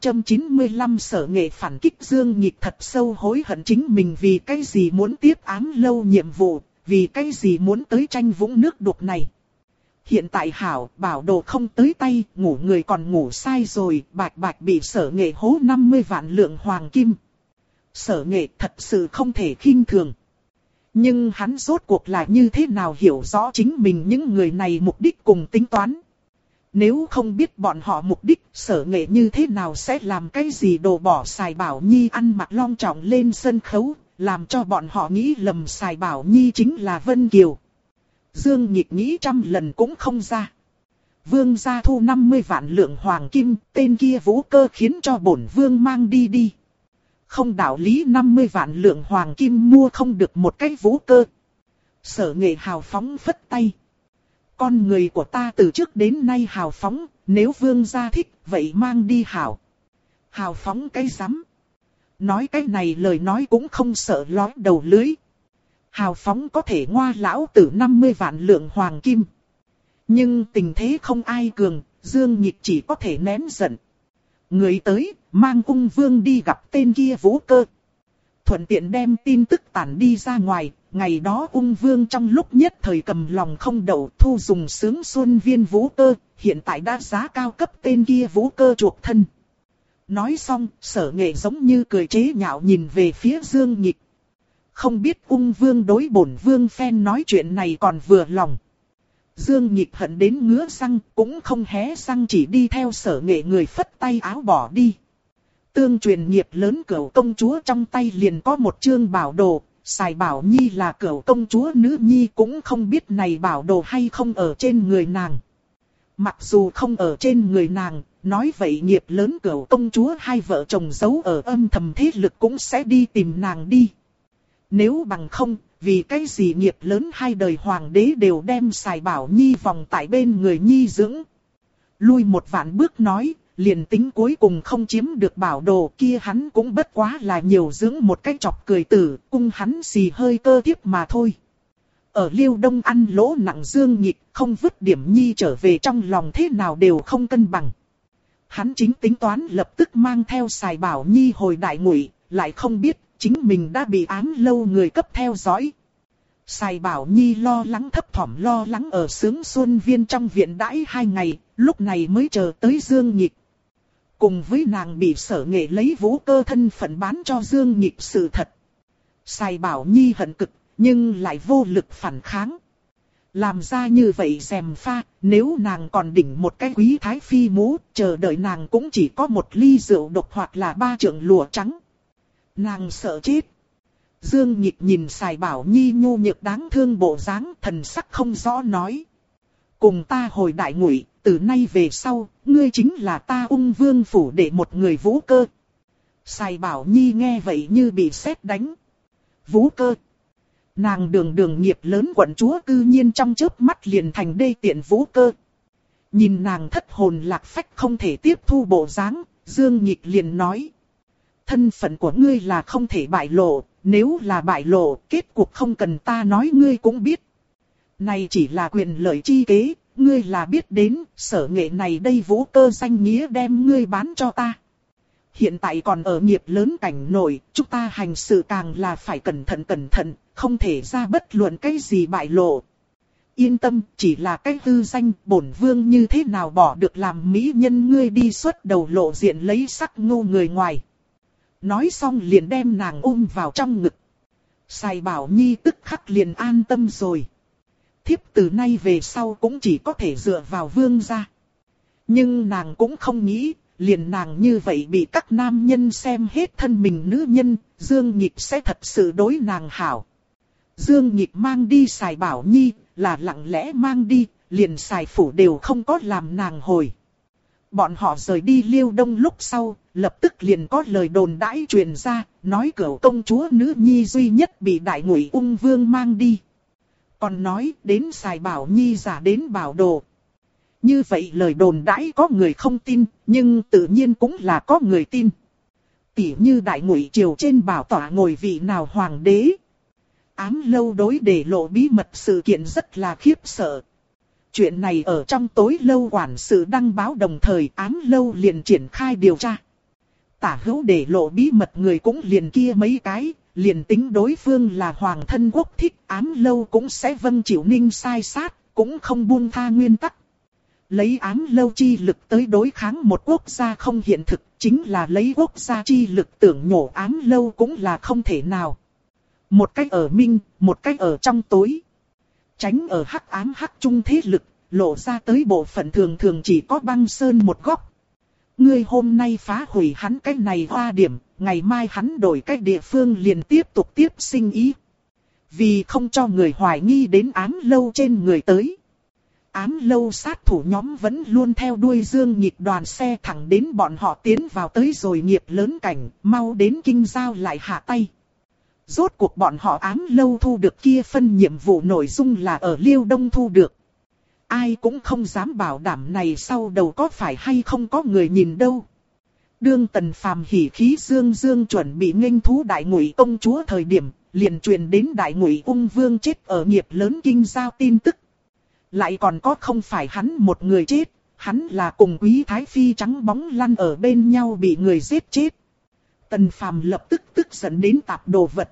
695 Sở Nghệ phản kích. Dương Nhịch thật sâu hối hận chính mình vì cái gì muốn tiếp ám lâu nhiệm vụ, vì cái gì muốn tới tranh vũng nước đục này. Hiện tại hảo, bảo đồ không tới tay, ngủ người còn ngủ sai rồi, bạch bị Sở Nghệ hố 50 vạn lượng hoàng kim. Sở Nghệ thật sự không thể khinh thường. Nhưng hắn rốt cuộc là như thế nào hiểu rõ chính mình những người này mục đích cùng tính toán. Nếu không biết bọn họ mục đích, Sở Nghệ như thế nào sẽ làm cái gì đồ bỏ Sài Bảo Nhi ăn mặc long trọng lên sân khấu, làm cho bọn họ nghĩ lầm Sài Bảo Nhi chính là Vân Kiều. Dương Nhịch nghĩ trăm lần cũng không ra. Vương gia thu 50 vạn lượng hoàng kim, tên kia Vũ Cơ khiến cho bổn vương mang đi. Không đạo lý 50 vạn lượng hoàng kim mua không được một cái Vũ Cơ. Sở Nghệ hào phóng phất tay. Con người của ta từ trước đến nay hào phóng, nếu vương gia thích, vậy mang đi hảo. Hào phóng cái rắm. Nói cái này lời nói cũng không sợ lói đầu lưới. Hào phóng có thể ngoa lão tử 50 vạn lượng hoàng kim. Nhưng tình thế không ai cường, Dương Nhịch chỉ có thể nén giận. Người tới, mang ung vương đi gặp tên kia Vũ Cơ. Thuận tiện đem tin tức tản đi ra ngoài, ngày đó ung vương trong lúc nhất thời cầm lòng không đậu thu dùng sướng xuân viên Vũ Cơ, hiện tại đã giá cao cấp tên kia Vũ Cơ chuộc thân. Nói xong, Sở Nghệ giống như cười chế nhạo nhìn về phía Dương Nhịch. không biết ung vương đối bổn vương phen nói chuyện này còn vừa lòng. Dương Nhịp hận đến ngứa răng, cũng không hé răng, chỉ đi theo Sở Nghệ người phất tay áo bỏ đi. Tương truyền nghiệp lớn Cửu công chúa trong tay liền có một chương bảo đồ, Sài Bảo Nhi là Cửu công chúa nữ nhi cũng không biết này bảo đồ hay không ở trên người nàng. Mặc dù không ở trên người nàng, nói vậy nghiệp lớn Cửu công chúa hai vợ chồng giấu ở âm thầm thế lực cũng sẽ đi tìm nàng đi. Nếu bằng không, vì cái gì nghiệp lớn hai đời hoàng đế đều đem Sài Bảo Nhi vòng tại bên người Nhi dưỡng. Lui một vạn bước nói, liền tính cuối cùng không chiếm được bảo đồ kia hắn cũng bất quá là nhiều dưỡng một cái chọc cười tử, cung hắn xì hơi cơ tiếp mà thôi. Ở Liêu Đông ăn lỗ nặng Dương Nhịp, không vứt điểm Nhi trở về trong lòng thế nào đều không cân bằng. Hắn chính tính toán lập tức mang theo Sài Bảo Nhi hồi Đại Ngụy, lại không biết chính mình đã bị Ám Lâu người cấp theo dõi. Sài Bảo Nhi lo lắng thấp thỏm lo lắng ở Sướng Xuân Viên trong viện đãi 2 ngày, lúc này mới chờ tới Dương Nhịp. Cùng với nàng bị Sở Nghệ lấy Vũ Cơ thân phận bán cho Dương Nhịp sự thật. Sài Bảo Nhi hận cực, nhưng lại vô lực phản kháng. Làm ra như vậy dèm pha, nếu nàng còn đỉnh một cái quý thái phi mũ, chờ đợi nàng cũng chỉ có một ly rượu độc hoặc là 3 trượng lụa trắng. Nàng sợ chết. Dương Nhịp nhìn Sài Bảo Nhi nhu nhược đáng thương bộ dáng, thần sắc không rõ nói. Cùng ta hồi Đại Ngụy, từ nay về sau, ngươi chính là ta Ung Vương phủ để một người Vũ Cơ. Sài Bảo Nhi nghe vậy như bị sét đánh. Vũ Cơ. Nàng đường nghiệp lớn quận chúa cư nhiên trong chớp mắt liền thành đê tiện Vũ Cơ. Nhìn nàng thất hồn lạc phách không thể tiếp thu bộ dáng, Dương Nhịp liền nói. Thân phận của ngươi là không thể bại lộ, nếu là bại lộ, kết cục không cần ta nói ngươi cũng biết. Này chỉ là quyền lợi chi kế, ngươi là biết đến, Sở Nghệ này đây Vũ Cơ danh nghĩa đem ngươi bán cho ta. Hiện tại còn ở nghiệp lớn cảnh nổi, chúng ta hành sự càng là phải cẩn thận, không thể ra bất luận cái gì bại lộ. Yên tâm, chỉ là cái hư danh, bổn vương như thế nào bỏ được làm mỹ nhân ngươi đi xuất đầu lộ diện lấy sắc ngu người ngoài. Nói xong liền đem nàng ôm vào trong ngực. Sài Bảo Nhi tức khắc liền an tâm rồi. Thiếp từ nay về sau cũng chỉ có thể dựa vào vương gia. Nhưng nàng cũng không nghĩ, liền nàng như vậy bị các nam nhân xem hết thân mình nữ nhân, Dương Nhịp sẽ thật sự đối nàng hảo. Dương Nhịp mang đi Sài Bảo Nhi, là lặng lẽ mang đi, liền Sài phủ đều không có làm nàng hồi. Bọn họ rời đi Liêu Đông lúc sau, lập tức liền có lời đồn đãi truyền ra, nói Cửu công chúa nữ nhi duy nhất bị Đại Ngụy Ung Vương mang đi. Còn nói đến Sài Bảo Nhi giả đến bảo đồ. Như vậy lời đồn đãi có người không tin, nhưng tự nhiên cũng là có người tin. Tỉ như Đại Ngụy triều trên bảo tọa ngồi vị nào hoàng đế. Ám Lâu đối để lộ bí mật sự kiện rất là khiếp sợ. Chuyện này ở trong tối lâu quản sự đăng báo đồng thời Ám Lâu liền triển khai điều tra. Tả hữu để lộ bí mật người cũng liền kia mấy cái, liền tính đối phương là hoàng thân quốc thích Ám Lâu cũng sẽ vâng chịu ninh sai sát, cũng không buông tha nguyên tắc. Lấy Ám Lâu chi lực tới đối kháng một quốc gia không hiện thực, chính là lấy quốc gia chi lực tưởng nhổ Ám Lâu cũng là không thể nào. Một cách ở minh, một cách ở trong tối. Tránh ở hắc ám hắc trung thế lực, lộ ra tới bộ phận thường thường chỉ có băng sơn một góc. Ngươi hôm nay phá hủy hắn cái này hoa điểm, ngày mai hắn đổi cái địa phương liền tiếp tục tiếp sinh ý. Vì không cho người hoài nghi đến Ám Lâu trên người tới. Ám Lâu sát thủ nhóm vẫn luôn theo đuôi Dương Nhịp đoàn xe thẳng đến bọn họ tiến vào tới rồi nghiệp lớn cảnh, mau đến kinh giao lại hạ tay. Rốt cuộc bọn họ Ám Lâu thu được kia phân nhiệm vụ nội dung là ở Liêu Đông thu được. Ai cũng không dám bảo đảm này sau đầu có phải hay không có người nhìn đâu. Đương Tần Phàm hỉ khí dương dương chuẩn bị nghênh thú Đại Ngụy công chúa thời điểm, liền truyền đến Đại Ngụy Ung Vương chết ở nghiệp lớn kinh giao tin tức. Lại còn có không phải hắn một người chết, hắn là cùng Quý Thái Phi trắng bóng lăn ở bên nhau bị người giết chết. Tần Phàm lập tức tức giận đến tạp đồ vật.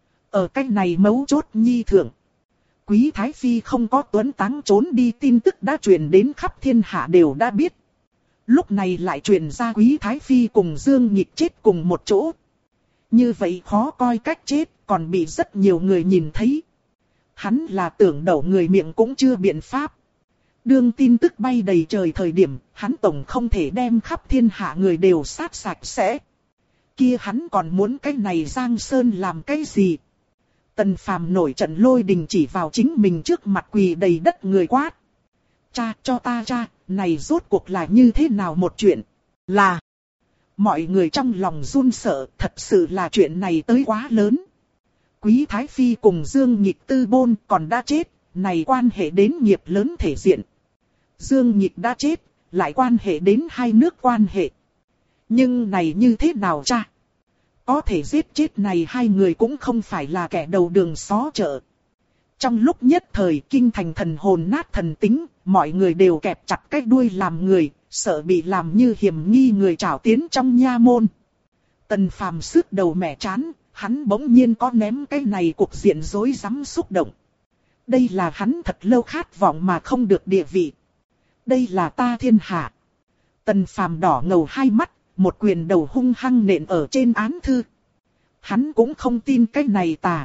Ở cách này mấu chốt nhi thượng. Quý Thái Phi không có tuấn táng trốn đi tin tức đã truyền đến khắp thiên hạ đều đã biết. Lúc này lại truyền ra Quý Thái Phi cùng Dương Nhịp chết cùng một chỗ. Như vậy khó coi cách chết, còn bị rất nhiều người nhìn thấy. Hắn là tưởng đậu người miệng cũng chưa biện pháp. Đương tin tức bay đầy trời thời điểm, hắn tổng không thể đem khắp thiên hạ người đều sát sạch sẽ. Kia hắn còn muốn cái này Giang Sơn làm cái gì? Tần Phàm nổi trận lôi đình chỉ vào chính mình trước mặt quỳ đầy đất người quát. Cha, cho ta cha, này rốt cuộc là như thế nào một chuyện? Là... Mọi người trong lòng run sợ, thật sự là chuyện này tới quá lớn. Quý Thái Phi cùng Dương Nhịch tư bôn còn đã chết, này quan hệ đến nghiệp lớn thể diện. Dương Nhịch đã chết, lại quan hệ đến hai nước quan hệ. Nhưng này như thế nào cha? Có thể giết chết này hai người cũng không phải là kẻ đầu đường xó chợ. Trong lúc nhất thời kinh thành thần hồn nát thần tính, mọi người đều kẹp chặt cái đuôi làm người, sợ bị làm như hiểm nghi người trảo tiến trong nha môn. Tần Phàm sứt đầu mẻ chán, hắn bỗng nhiên có ném cái này cục diện rối rắm xúc động. Đây là hắn thật lâu khát vọng mà không được địa vị. Đây là ta thiên hạ. Tần Phàm đỏ ngầu hai mắt, một quyền đầu hung hăng nện ở trên án thư. Hắn cũng không tin cái này tà.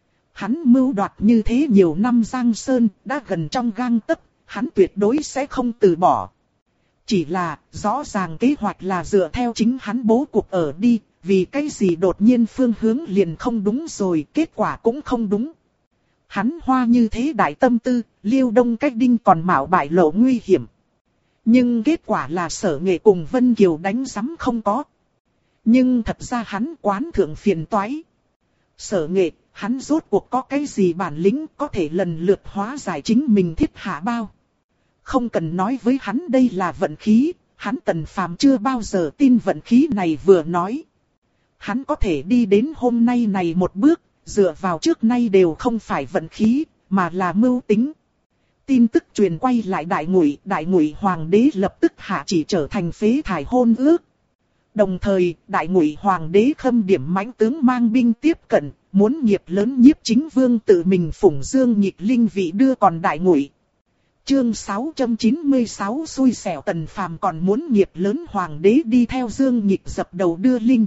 Hắn mưu đoạt như thế nhiều năm Giang Sơn, đã gần trong gang tấc, hắn tuyệt đối sẽ không từ bỏ. Chỉ là, rõ ràng kế hoạch là dựa theo chính hắn bố cục ở đi, vì cái gì đột nhiên phương hướng liền không đúng rồi, kết quả cũng không đúng. Hắn hoa như thế đại tâm tư, Liêu Đông cách đinh còn mạo bại lộ nguy hiểm. Nhưng kết quả là Sở Nghệ cùng Vân Kiều đánh rắm không có. Nhưng thật ra hắn quán thượng phiền toái. Sở Nghệ, hắn rốt cuộc có cái gì bản lĩnh có thể lần lượt hóa giải chính mình thiết hạ bao. Không cần nói với hắn đây là vận khí, hắn Tần Phàm chưa bao giờ tin vận khí này vừa nói. Hắn có thể đi đến hôm nay này một bước, dựa vào trước nay đều không phải vận khí, mà là mưu tính. Tin tức truyền quay lại Đại Ngụy Hoàng đế lập tức hạ chỉ trở thành phế thải hôn ước. Đồng thời, Đại Ngụy Hoàng đế khâm điểm mãnh tướng mang binh tiếp cận, muốn nghiệp lớn nhiếp chính vương tự mình phủng Dương Nhịch linh vị đưa còn Đại Ngụy. Chương 696 xui xẻo Tần Phàm còn muốn nghiệp lớn Hoàng đế đi theo Dương Nhịch dập đầu đưa linh.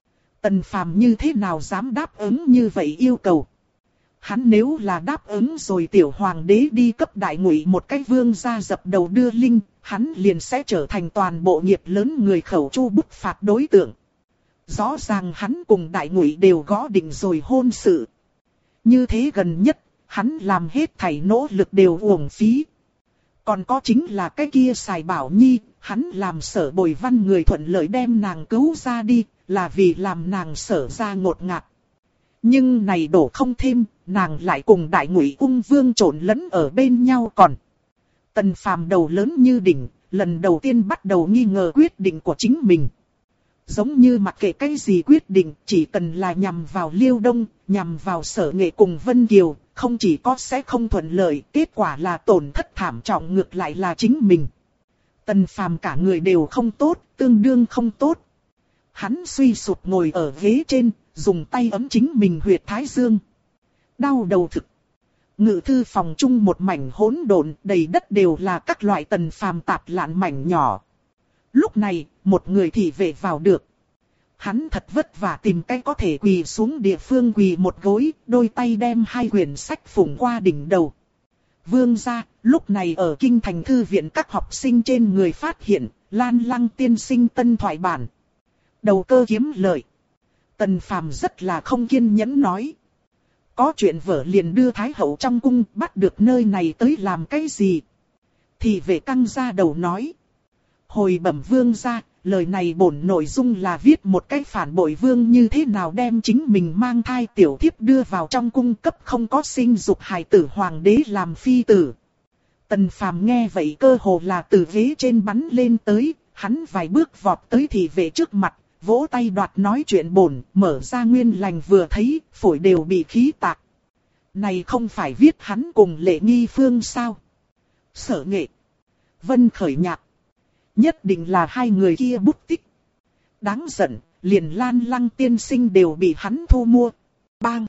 Tần Phàm như thế nào dám đáp ứng như vậy yêu cầu? Hắn nếu là đáp ứng rồi tiểu hoàng đế đi cấp Đại Ngụy một cái vương gia dập đầu đưa linh, hắn liền sẽ trở thành toàn bộ nghiệp lớn người khẩu chu bút phạt đối tượng. Rõ ràng hắn cùng Đại Ngụy đều gõ định rồi hôn sự. Như thế gần nhất, hắn làm hết thảy nỗ lực đều uổng phí. Còn có chính là cái kia Sài Bảo Nhi, hắn làm Sở Bồi Văn người thuận lợi đem nàng cứu ra đi, là vì làm nàng Sở ra ngột ngạt. Nhưng này đổ không thêm, nàng lại cùng Đại Ngụy ung vương trộn lẫn ở bên nhau còn. Tần Phàm đầu lớn như đỉnh, lần đầu tiên bắt đầu nghi ngờ quyết định của chính mình. Giống như mặc kệ cái gì quyết định, chỉ cần là nhằm vào Liêu Đông, nhằm vào Sở Nghệ cùng Vân Kiều, không chỉ có sẽ không thuận lợi, kết quả là tổn thất thảm trọng ngược lại là chính mình. Tần Phàm cả người đều không tốt, tương đương không tốt. Hắn suy sụp ngồi ở ghế trên, dùng tay ấm chính mình huyệt thái dương. Đau đầu thực. Ngự thư phòng chung một mảnh hỗn độn, đầy đất đều là các loại Tần Phàm tạp lạn mảnh nhỏ. Lúc này, một người thị vệ vào được. Hắn thật vất vả tìm cách có thể quỳ xuống địa phương quỳ một gối, đôi tay đem hai quyển sách phủng qua đỉnh đầu. Vương gia, lúc này ở kinh thành thư viện các học sinh trên người phát hiện, Lan Lăng tiên sinh tân thoại bản. Đầu cơ kiếm lợi. Tần Phàm rất là không kiên nhẫn nói. Có chuyện vợ liền đưa Thái hậu trong cung, bắt được nơi này tới làm cái gì? Thì vệ căng ra đầu nói. Hồi bẩm vương gia, lời này bổn nội dung là viết một cái phản bội vương như thế nào đem chính mình mang thai tiểu thiếp đưa vào trong cung cấp không có sinh dục hài tử hoàng đế làm phi tử. Tần Phàm nghe vậy cơ hồ là từ ghế trên bắn lên tới, hắn vài bước vọt tới thị vệ trước mặt, vỗ tay đoạt nói chuyện bổn, mở ra nguyên lành vừa thấy, phổi đều bị khí tạc. Này không phải viết hắn cùng Lệ Nghi Phương sao? Sở Nghệ, Vân Khởi Nhạc. Nhất định là hai người kia bút tích. Đáng giận, liền Lan Lăng tiên sinh đều bị hắn thu mua. Bang!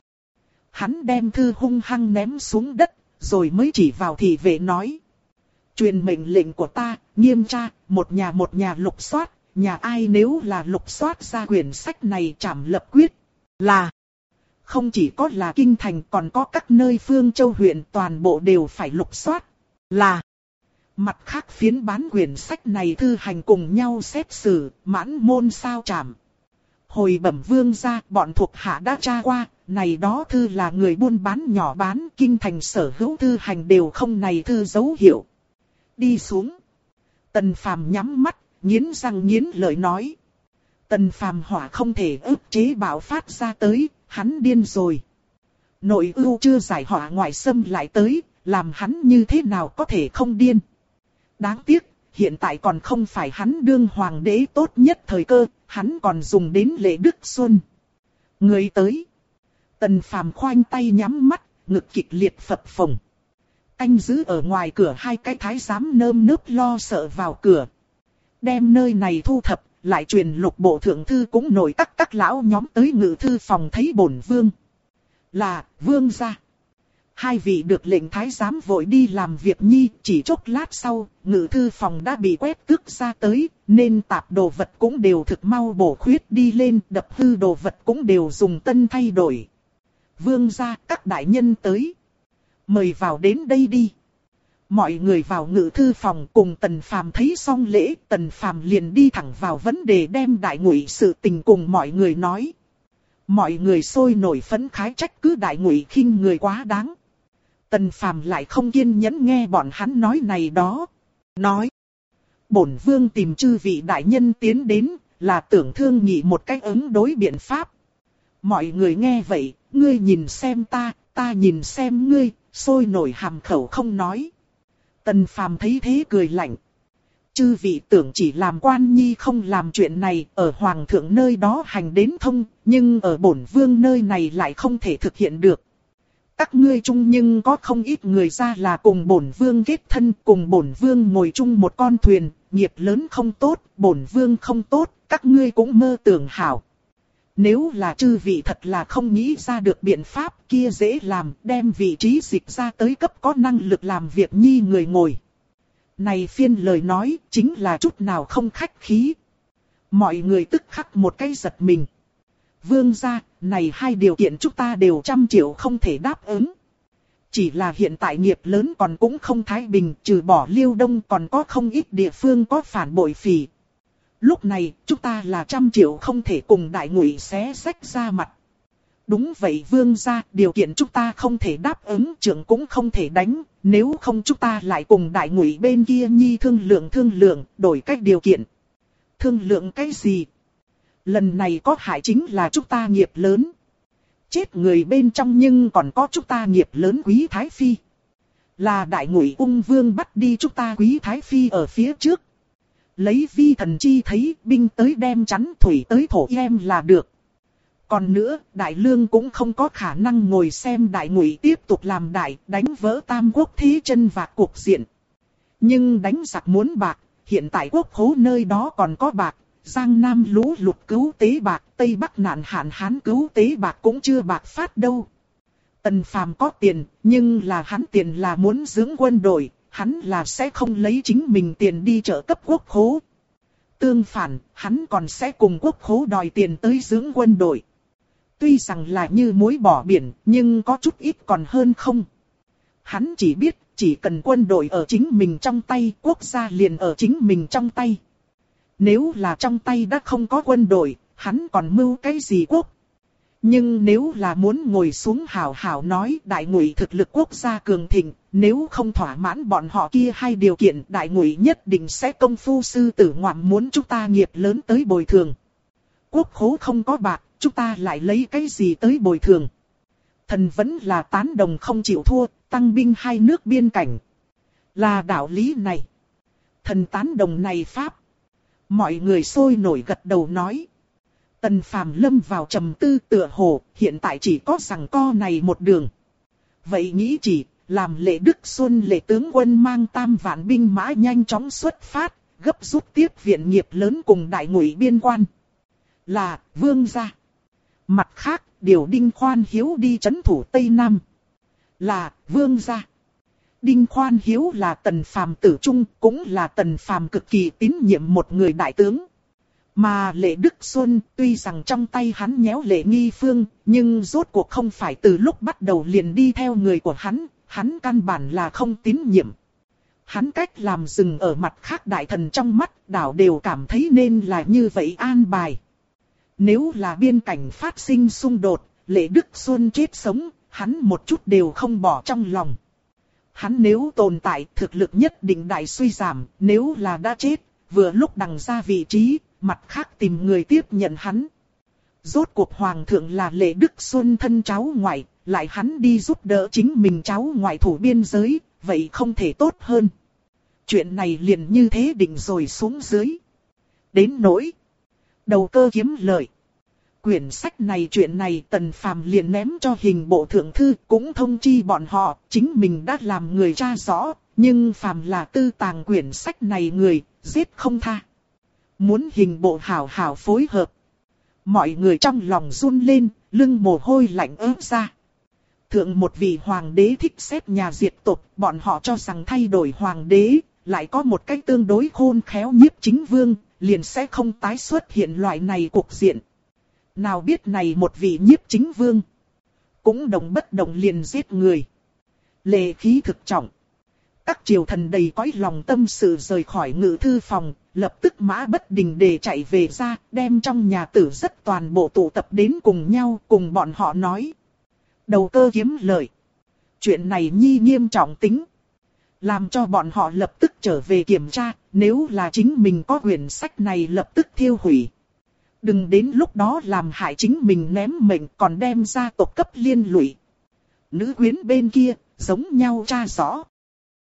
Hắn đem thư hung hăng ném xuống đất, rồi mới chỉ vào thị vệ nói. Truyền mệnh lệnh của ta, nghiêm tra, một nhà lục soát, nhà ai nếu là lục soát ra quyển sách này trảm lập quyết. Là Không chỉ có là kinh thành còn có các nơi phương châu huyện toàn bộ đều phải lục soát. Là mặt khác phiến bán quyển sách này thư hành cùng nhau xét xử, mãn môn sao chảm. Hồi bẩm vương gia, bọn thuộc hạ đã tra qua, này đó thư là người buôn bán nhỏ bán, kinh thành sở hữu thư hành đều không này thư dấu hiệu. Đi xuống. Tần Phàm nhắm mắt, nghiến răng nghiến lợi nói. Tần Phàm hỏa không thể ức chế bạo phát ra tới, hắn điên rồi. Nội ưu chưa giải hỏa ngoại xâm lại tới, làm hắn như thế nào có thể không điên. Đáng tiếc, hiện tại còn không phải hắn đương hoàng đế tốt nhất thời cơ, hắn còn dùng đến Lệ Đức Xuân. Người tới. Tần Phàm khoanh tay nhắm mắt, ngực kịch liệt phập phồng. Canh giữ ở ngoài cửa hai cái thái giám nơm nớp lo sợ vào cửa. Đem nơi này thu thập, lại truyền lục bộ thượng thư cũng nổi các lão nhóm tới ngự thư phòng thấy bổn vương. Là, vương gia. Hai vị được lệnh thái giám vội đi làm việc nhi, chỉ chốc lát sau, ngự thư phòng đã bị quét tước ra tới, nên tạp đồ vật cũng đều thực mau bổ khuyết đi lên, đập hư đồ vật cũng đều dùng tân thay đổi. Vương gia, các đại nhân tới. Mời vào đến đây đi. Mọi người vào ngự thư phòng cùng Tần Phàm thấy xong lễ, Tần Phàm liền đi thẳng vào vấn đề đem Đại Ngụy sự tình cùng mọi người nói. Mọi người sôi nổi phấn khái trách cứ Đại Ngụy khinh người quá đáng. Tần Phàm lại không kiên nhẫn nghe bọn hắn nói này đó. Nói. Bổn vương tìm chư vị đại nhân tiến đến, là tưởng thương nghị một cách ứng đối biện pháp. Mọi người nghe vậy, ngươi nhìn xem ta nhìn xem ngươi, sôi nổi hàm khẩu không nói. Tần Phàm thấy thế cười lạnh. Chư vị tưởng chỉ làm quan nhi không làm chuyện này, ở hoàng thượng nơi đó hành đến thông, nhưng ở bổn vương nơi này lại không thể thực hiện được. Các ngươi chung nhưng có không ít người ra là cùng bổn vương kết thân, cùng bổn vương ngồi chung một con thuyền, nghiệp lớn không tốt, bổn vương không tốt, các ngươi cũng mơ tưởng hảo. Nếu là chư vị thật là không nghĩ ra được biện pháp kia dễ làm, đem vị trí dịch ra tới cấp có năng lực làm việc nhi người ngồi. Này phiên lời nói chính là chút nào không khách khí. Mọi người tức khắc một cái giật mình. Vương gia, này hai điều kiện chúng ta đều 100 triệu không thể đáp ứng. Chỉ là hiện tại nghiệp lớn còn cũng không thái bình, trừ bỏ Liêu Đông còn có không ít địa phương có phản bội phỉ. Lúc này, chúng ta là 100 triệu không thể cùng Đại Ngụy xé rách ra mặt. Đúng vậy vương gia, điều kiện chúng ta không thể đáp ứng, trưởng cũng không thể đánh, nếu không chúng ta lại cùng Đại Ngụy bên kia nhi thương lượng, đổi cách điều kiện. Thương lượng cái gì? Lần này có hại chính là chúng ta nghiệp lớn. Chết người bên trong nhưng còn có chúng ta nghiệp lớn Quý Thái Phi. Là Đại Ngụy ung vương bắt đi chúng ta Quý Thái Phi ở phía trước. Lấy vi thần chi thấy binh tới đem chắn thủy tới thổ em là được. Còn nữa, Đại Lương cũng không có khả năng ngồi xem Đại Ngụy tiếp tục làm đại, đánh vỡ tam quốc thế chân vạc cuộc diện. Nhưng đánh giặc muốn bạc, hiện tại quốc khố nơi đó còn có bạc, Giang Nam lũ lụt cứu tế bạc, Tây Bắc nạn hạn hán cứu tế bạc cũng chưa bạc phát đâu. Tần Phàm có tiền, nhưng là hắn tiền là muốn dưỡng quân đội, hắn là sẽ không lấy chính mình tiền đi trợ cấp quốc khố. Tương phản, hắn còn sẽ cùng quốc khố đòi tiền tới dưỡng quân đội. Tuy rằng là như muối bỏ biển, nhưng có chút ít còn hơn không. Hắn chỉ biết, chỉ cần quân đội ở chính mình trong tay, quốc gia liền ở chính mình trong tay. Nếu là trong tay đã không có quân đội, hắn còn mưu cái gì quốc? Nhưng nếu là muốn ngồi xuống hảo hảo nói Đại Ngụy thực lực quốc gia cường thịnh, nếu không thỏa mãn bọn họ kia hai điều kiện, Đại Ngụy nhất định sẽ công phu sư tử ngoạm muốn chúng ta nghiệp lớn tới bồi thường. Quốc khố không có bạc, chúng ta lại lấy cái gì tới bồi thường? Thần vẫn là tán đồng không chịu thua, tăng binh hai nước biên cảnh. Là đạo lý này. Thần tán đồng này pháp. Mọi người sôi nổi gật đầu nói. Tần Phàm lâm vào trầm tư tựa hồ, hiện tại chỉ có rằng co này một đường. Vậy nghĩ chỉ, làm Lệ Đức Xuân Lệ tướng quân mang 3 vạn binh mã nhanh chóng xuất phát, gấp rút tiếp viện nghiệp lớn cùng Đại Ngụy biên quan. Là, vương gia. Mặt khác, điều Đinh Khoan Hiếu đi trấn thủ Tây Nam. Là, vương gia. Đinh Khoan Hiếu là Tần Phàm tử trung, cũng là Tần Phàm cực kỳ tín nhiệm một người đại tướng. Mà Lệ Đức Xuân, tuy rằng trong tay hắn nhéo Lệ Nghi Phương, nhưng rốt cuộc không phải từ lúc bắt đầu liền đi theo người của hắn căn bản là không tín nhiệm. Hắn cách làm dừng ở mặt khác đại thần trong mắt, đảo đều cảm thấy nên là như vậy an bài. Nếu là biên cảnh phát sinh xung đột, Lệ Đức Xuân chết sống, hắn một chút đều không bỏ trong lòng. Hắn nếu tồn tại, thực lực nhất định đại suy giảm, nếu là đã chết, vừa lúc đằng ra vị trí, mặt khác tìm người tiếp nhận hắn. Rốt cuộc hoàng thượng là Lệ Đức Xuân thân cháu ngoại, lại hắn đi giúp đỡ chính mình cháu ngoại thủ biên giới, vậy không thể tốt hơn. Chuyện này liền như thế định rồi xuống dưới. Đến nỗi đầu cơ kiếm lợi. Quyển sách này chuyện này Tần Phàm liền ném cho Hình bộ thượng thư, cũng thông chi bọn họ, chính mình đã làm người tra rõ, nhưng phàm là tư tàng quyển sách này người, giết không tha. Muốn Hình bộ hảo hảo phối hợp. Mọi người trong lòng run lên, lưng mồ hôi lạnh ớt ra. Thượng một vị hoàng đế thích xét nhà diệt tộc, bọn họ cho rằng thay đổi hoàng đế, lại có một cách tương đối khôn khéo nhiếp chính vương, liền sẽ không tái xuất hiện loại này cục diện. Nào biết này một vị nhiếp chính vương, cũng động bất động liền giết người. Lệ khí thực trọng. Các triều thần đầy cõi lòng tâm sự rời khỏi ngự thư phòng, lập tức mã bất đình để chạy về ra, đem trong nhà tử rất toàn bộ tụ tập đến cùng nhau, cùng bọn họ nói. Đầu cơ kiếm lợi. Chuyện này nhi nghiêm trọng tính. Làm cho bọn họ lập tức trở về kiểm tra, nếu là chính mình có quyển sách này lập tức thiêu hủy. Đừng đến lúc đó làm hại chính mình ném mệnh còn đem ra tộc cấp liên lụy. Nữ quyến bên kia, giống nhau tra rõ.